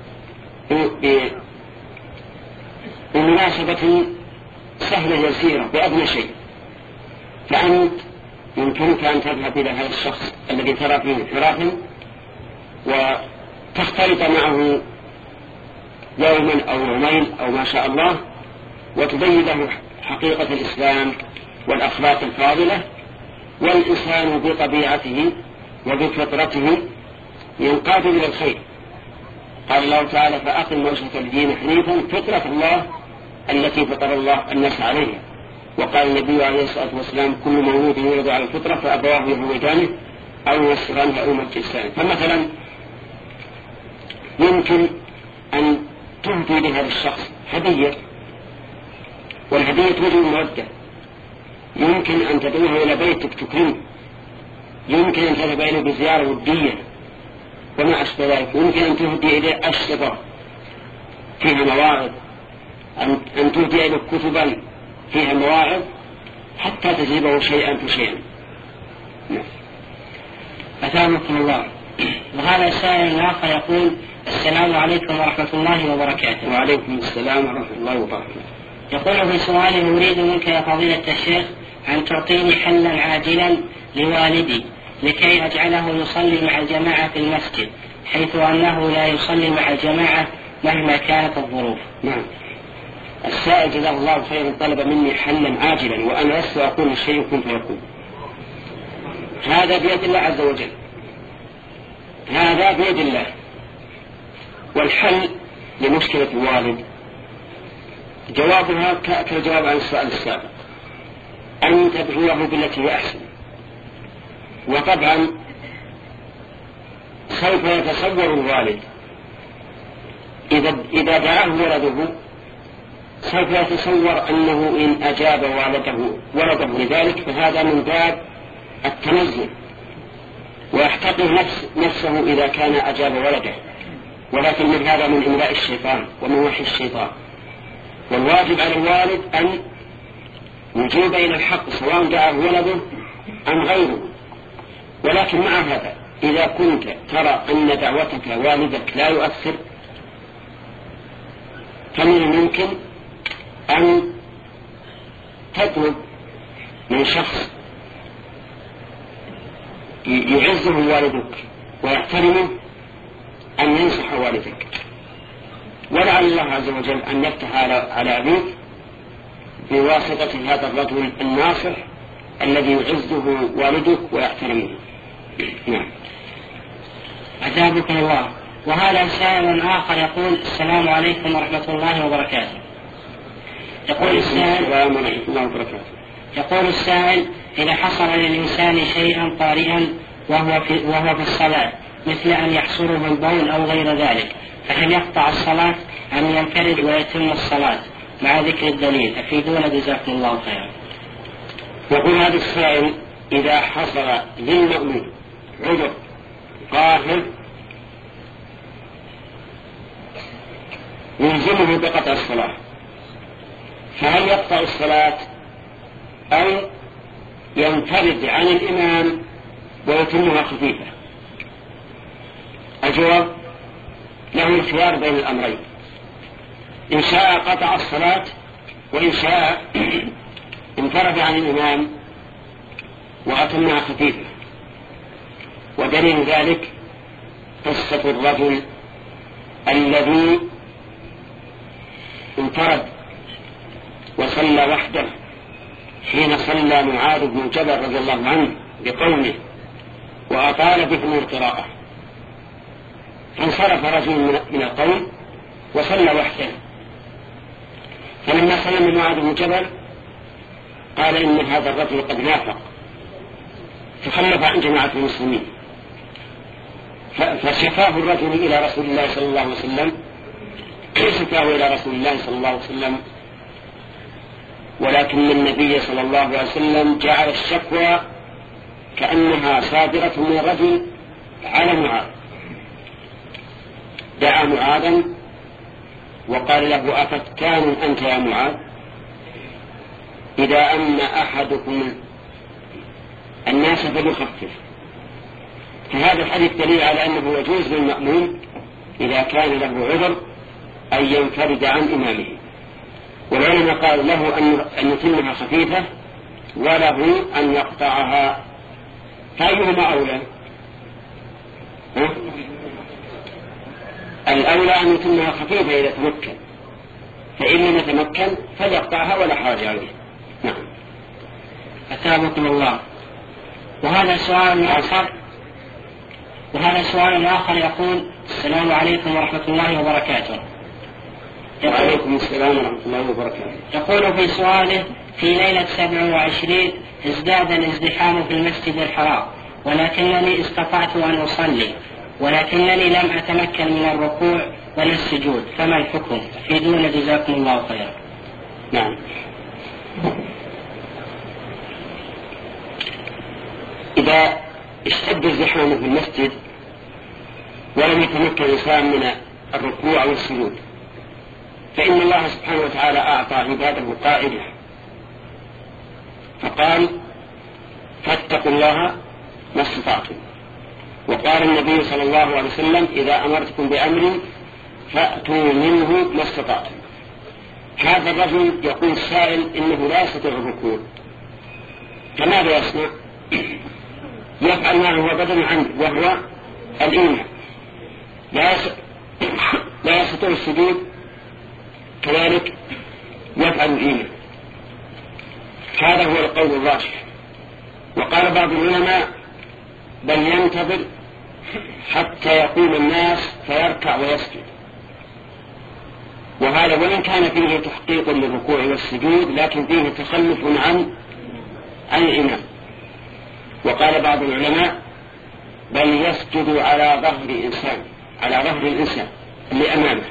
بمناسبة سهلة يسيرة بأدنى شيء. فأنت يمكنك أن تذهب إلى هذا الشخص الذي ترى فيه انحرافا وتختلط معه يوما أو يومين أو ما شاء الله وتبين له حقيقة الإسلام والأخلاق الفاضلة، والإنسان بطبيعته وبفطرته ينقاد إلى الخير. قال الله تعالى فأقم وجهك للدين حنيفا فطرة الله التي فطر الله الناس عليها، وقال النبي عليه الصلاة والسلام كل مولود يولد على الفطرة فأبواه يهودانه أو ينصرانه أو يمجسانه. فمثلا يمكن أن تهدي لهذا الشخص هدية، والهدية توجب المودة، يمكن أن تدعوه إلى بيتك تكرمه، يمكن أن تذهب إليه بزيارة ودية وما أشبه ذلك، يمكن أن تهدي إليه أشرطة فيها مواعظ، أن تهدي إليه كتبا فيها مواعظ حتى تجيبه شيئا فشيئا. أثابكم الله. وهذا سائل آخر يقول السلام عليكم ورحمة الله وبركاته. وعليكم السلام ورحمة الله وبركاته. يقول في سؤال أريد منك يا فضيلة الشيخ أن تعطيني حلا عاجلا لوالدي لكي أجعله يصلي مع الجماعة في المسجد، حيث أنه لا يصلي مع الجماعة مهما كانت الظروف. نعم. السائل جزاه الله خيرا طلب مني حلا عاجلا، وأنا لست أقول الشيء كن فيكون، هذا بيد الله عز وجل، هذا بيد الله. والحل لمشكلة الوالد جوابها كالجواب عن السؤال السابق، أن تدعوه بالتي هي أحسن. وطبعا سوف يتصور الوالد إذا, إذا دعاه ولده سوف يتصور أنه إن أجاب والده ولده لذلك فهذا من باب التنزل، ويحتقر نفس نفسه إذا كان أجاب ولده، ولكن من هذا من إملاء الشيطان ومن وحي الشيطان. والواجب على الوالد أن يجيب إلى الحق سواء دعاه ولده أم غيره. ولكن مع هذا إذا كنت ترى أن دعوتك والدك لا يؤثر، فمن الممكن أن تطلب من شخص يعزه والدك ويحترمه أن ينصح والدك، ولعل الله عز وجل أن يفتح على أبيك بواسطة هذا الرجل الناصح الذي يعزه والدك ويحترمه. نعم. أجابكم الله. وهذا سائل آخر يقول: السلام عليكم ورحمة الله وبركاته. يقول السائل: السلام ورحمة الله وبركاته. يقول السائل: إذا حصل للإنسان شيئا طارئا وهو في, وهو في الصلاة، مثل أن يحصره البول أو غير ذلك، فهل يقطع الصلاة أم ينفرد ويتم الصلاة مع ذكر الدليل؟ أفيدونا جزاكم الله خيرا. يقول هذا السائل: إذا حصل للمؤمن عذر قاهر يلزمه بقطع الصلاة، فهل يقطع الصلاة أو ينفرد عن الإمام ويتمها خفيفة؟ الجواب: له الخيار بين الأمرين، إن شاء قطع الصلاة وإن شاء انفرد عن الإمام وأتمها خفيفة. ودليل ذلك قصة الرجل الذي انفرد وصلى وحده حين صلى معاذ بن جبل رضي الله عنه بقومه وأطال بهم القراءة، فانصرف رجل من القوم وصلى وحده، فلما سلم معاذ بن جبل قال: إن هذا الرجل قد نافق، تخلف عن جماعة المسلمين، فشفاه الرجل إلى رسول الله صلى الله عليه وسلم شفاه إلى رسول الله صلى الله عليه وسلم، ولكن النبي صلى الله عليه وسلم جعل الشكوى كأنها صادرة من الرجل على معاذ، دعا معاذا وقال له: أفتان أنت يا معاذ؟ إذا أمن أحدكم الناس فليخفف. فهذا الحديث دليل على أنه يجوز للمأموم إذا كان له عذر أن ينفرد عن إمامه، والعلماء قالوا له أن يتمها خفيفة وله أن يقطعها، فأيهما أولى؟ ها؟ الأولى أن يتمها خفيفة إذا تمكن، فإن لم يتمكن فليقطعها ولا حرج عليه. نعم. أثابكم الله. وهذا سؤال آخر وهذا سؤال آخر يقول: السلام عليكم ورحمة الله وبركاته. وعليكم السلام ورحمة الله وبركاته. يقول في سؤاله: في ليلة سبع وعشرين ازداد الازدحام في المسجد الحرام، ولكنني استطعت أن أصلي، ولكنني لم أتمكن من الركوع ولا السجود، فما الحكم؟ أفيدونا جزاكم الله خيرا. نعم. إذا اشتد الزحام في المسجد ولم يتمكن الإنسان من الركوع والسجود، فإن الله سبحانه وتعالى أعطى عباده قائدة، فقال: فاتقوا الله ما استطعتم. وقال النبي صلى الله عليه وسلم: إذا أمرتكم بأمر فأتوا منه ما استطعتم. هذا الرجل يقول السائل إنه لا يستطيع الركوع، فماذا يصنع؟ يفعل ما هو بدل عنه وهو الإيمان، لا يستطيع السجود، كذلك يفعل الإيمان. هذا هو القول الراجح. وقال بعض العلماء: بل ينتظر حتى يقوم الناس فيركع ويسجد، وهذا وإن كان فيه تحقيق للركوع والسجود لكن فيه تخلف عن عن الإمام. وقال بعض العلماء: بل يسجد على ظهر إنسان على ظهر الإنسان اللي أمامه،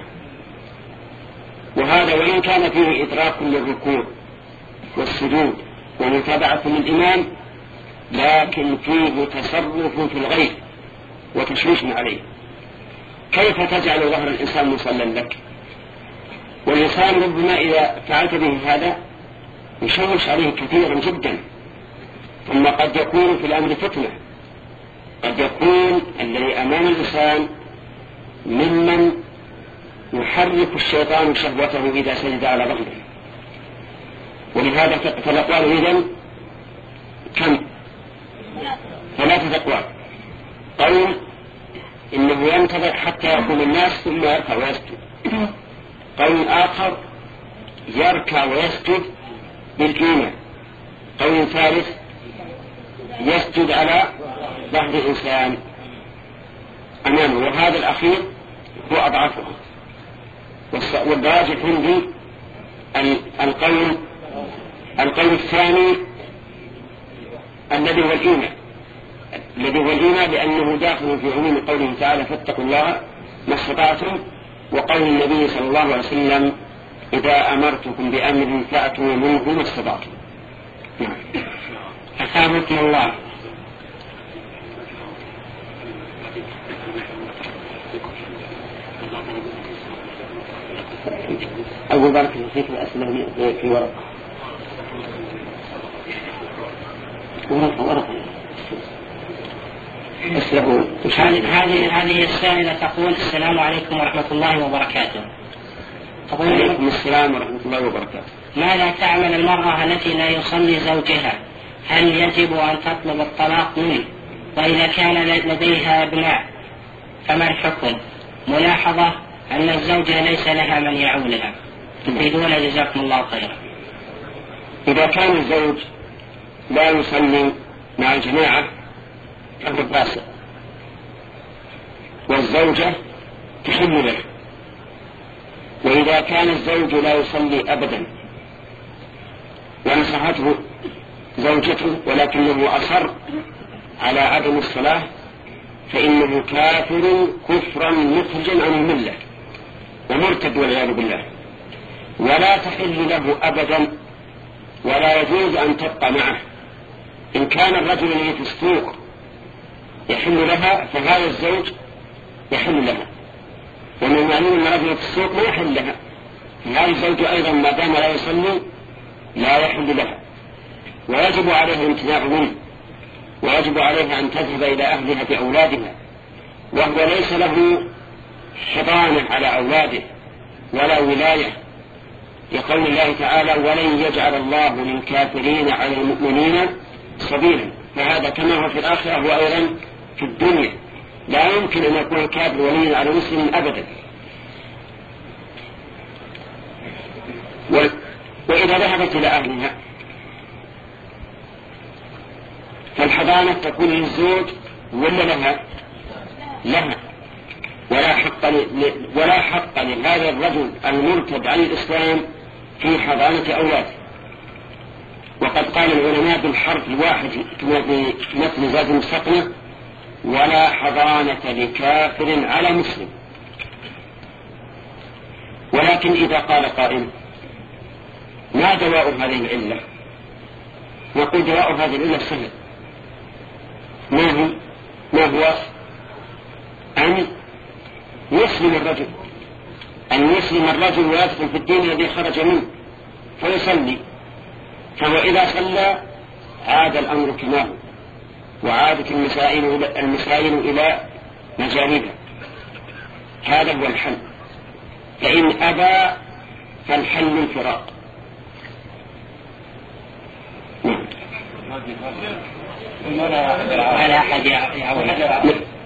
وهذا وإن كان فيه إدراك للركوع والسجود ومتابعة للإمام لكن فيه تصرف في الغير وتشويش عليه. كيف تجعل ظهر الإنسان مصلى لك؟ والإنسان ربما إذا فعلت به هذا يشوش عليه كثيرا جدا. ثم قد يكون في الأمر فتنة، قد يكون الذي أمام الإنسان ممن يحرك الشيطان شهوته إذا سجد على ظهره. ولهذا فالأقوال إذن كم؟ ثلاثة أقوال. قول إنه ينتظر حتى يقوم الناس ثم يركع ويسجد. قول آخر يركع ويسجد بالإيمان. قول ثالث يسجد على ظهر إنسان أمامه، وهذا الأخير هو أضعفه. والراجح عندي القول القول الثاني الذي هو الإيمان الذي هو الإيمان لأنه داخل في عموم قوله تعالى فاتقوا الله ما استطعتم، وقول النبي صلى الله عليه وسلم إذا أمرتكم بأمر فأتوا منه ما استطعتم. أثابكم الله. أول بارك فيك الأسئلة في ورقة ورقة ورقة هذه هذه السائلة تقول السلام عليكم ورحمة الله وبركاته. تقول عليكم السلام ورحمة الله وبركاته. ماذا تعمل المرأة التي لا يصلي زوجها؟ هل يجب أن تطلب الطلاق منه؟ وإذا كان لديها ابناء فما الحكم؟ ملاحظة أن الزوجة ليس لها من يعولها. تفيدون جزاكم الله خيرا. إذا كان الزوج لا يصلي مع الجماعة فهو فاسق، والزوجة تحل له. وإذا كان الزوج لا يصلي أبدا ونصحته زوجته ولكنه أصر على عدم الصلاة فإنه كافر كفرا مخرجا عن الملة ومرتد والعياذ بالله، ولا تحل له أبدا ولا يجوز أن تبقى معه. إن كان الرجل الذي في السوق يحل لها فهذا الزوج يحل لها، ومن المعلوم أن رجل في السوق لا يحل لها، فهذا الزوج أيضا ما دام لا يصلي لا يحل لها، ويجب عليها الامتناع منه، ويجب عليها أن تذهب إلى أهلها بأولادها، وهو ليس له حضانة على أولاده ولا ولاية، لقول الله تعالى ولن يجعل الله للكافرين على المؤمنين سبيلا. فهذا كما هو في الآخرة هو أيضا في الدنيا، لا يمكن أن يكون الكافر وليا على مسلم أبدا. وإذا ذهبت إلى أهلها فالحضانة تكون للزوج ولا لها؟ لها. ولا حق ولا حق لهذا الرجل المرتد عن الإسلام في حضانة أولاده. وقد قال العلماء بالحرف الواحد كما في مثل زاد المستقنة ولا حضانة لكافر على مسلم. ولكن إذا قال قائل ما دواء هذه العلة؟ نقول دواء هذه العلة سهل. ما هو؟ ما هو؟ أن يسلم الرجل أن يسلم الرجل ويدخل في الدين الذي خرج منه فيصلي، فهو إذا صلى عاد الأمر كما هو وعادت المسائل المسائل إلى مجاريها. هذا هو الحل. فإن أبى فالحل الفراق. على أحد يعولها.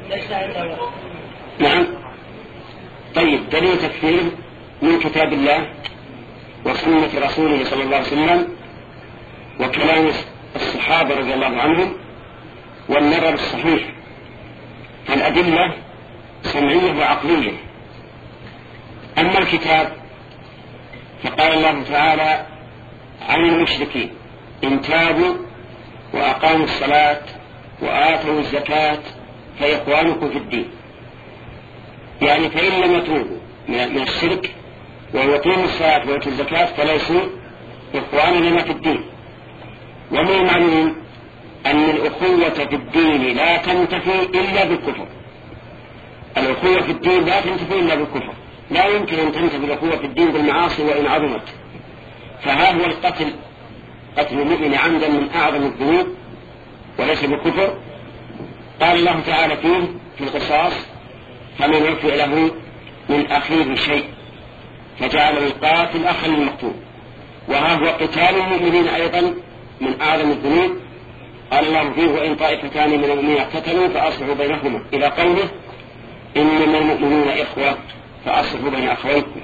نعم. طيب دليل تكفير من كتاب الله وسنة رسوله صلى الله عليه وسلم وكلام الصحابة رضي الله عنهم والنظر الصحيح. فالأدلة سمعية وعقلية. أما الكتاب فقال الله تعالى عن المشركين إن تابوا وأقاموا الصلاة وآتوا الزكاة فإخوانكم في الدين، يعني فإن لم يتوبوا من الشرك ويقيموا الصلاة ويؤتوا الزكاة فليسوا إخوانا لنا في الدين. ومن المعلوم أن الأخوة في الدين لا تنتفي إلا بالكفر. الأخوة في الدين لا تنتفي إلا بالكفر، لا يمكن أن تنتفي الأخوة في الدين بالمعاصي وإن عظمت. فها هو القتل قتل المؤمن عمدا من أعظم الذنوب وليس بكفر. قال الله تعالى فيه في القصاص: فمن عفي له من أخيه شيء فجعل القاتل أخا للمقتول. وها هو قتال المؤمنين أيضا من أعظم الذنوب. قال الله فيه: وإن طائفتان من المؤمنين اقتتلوا فأصلحوا بينهما، إلى قوله: إنما المؤمنون إخوة فأصلحوا بين أخويكم.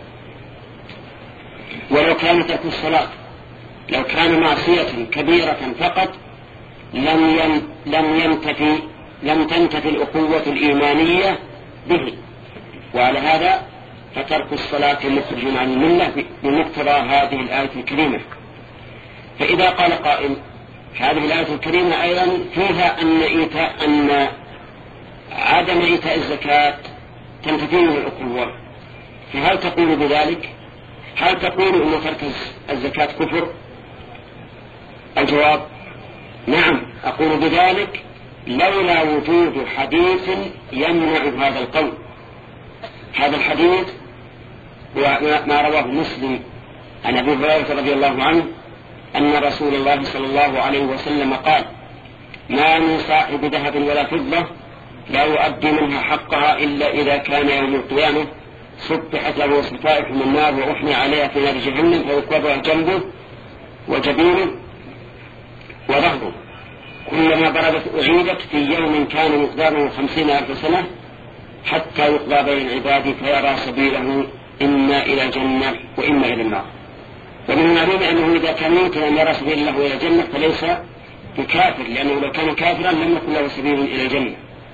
ولو كان ترك الصلاة لو كان معصية كبيرة فقط لم لم ينتفي لم تنتفي الأخوة الإيمانية به، وعلى هذا فترك الصلاة مخرج عن الملة بمقتضى هذه الآية الكريمة. فإذا قال قائل: هذه الآية الكريمة أيضا فيها أن إيتاء أن عدم إيتاء الزكاة تنتفي من الأخوة، فهل تقول بذلك؟ هل تقول أن ترك الزكاة كفر؟ الجواب: نعم، أقول بذلك لولا وجود حديث يمنع هذا القول. هذا الحديث ما رواه مسلم عن أبي هريرة رضي الله عنه أن رسول الله صلى الله عليه وسلم قال: ما من صاحب ذهب ولا فضة لا يؤدي منها حقها إلا إذا كان يوم القيامة سبحت له صفائح من النار وأحمي عليها في نار جهنم فيكوبها جنبه وجبينه وظهره، كلما بردت أعيدت في يوم كان مقداره خمسين ألف سنة حتى يقضى بين العباد فيرى سبيله إما إلى الجنة وإما إلى النار. ومن المعلوم أنه إذا كان يمكن أن يرى سبيل الله إلى الجنة فليس بكافر، لأنه لو كان كافرا لم يكن له سبيل إلى الجنة.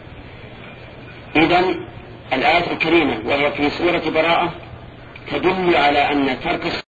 إذن الآية الكريمة وهي في سورة براءة تدل على أن ترك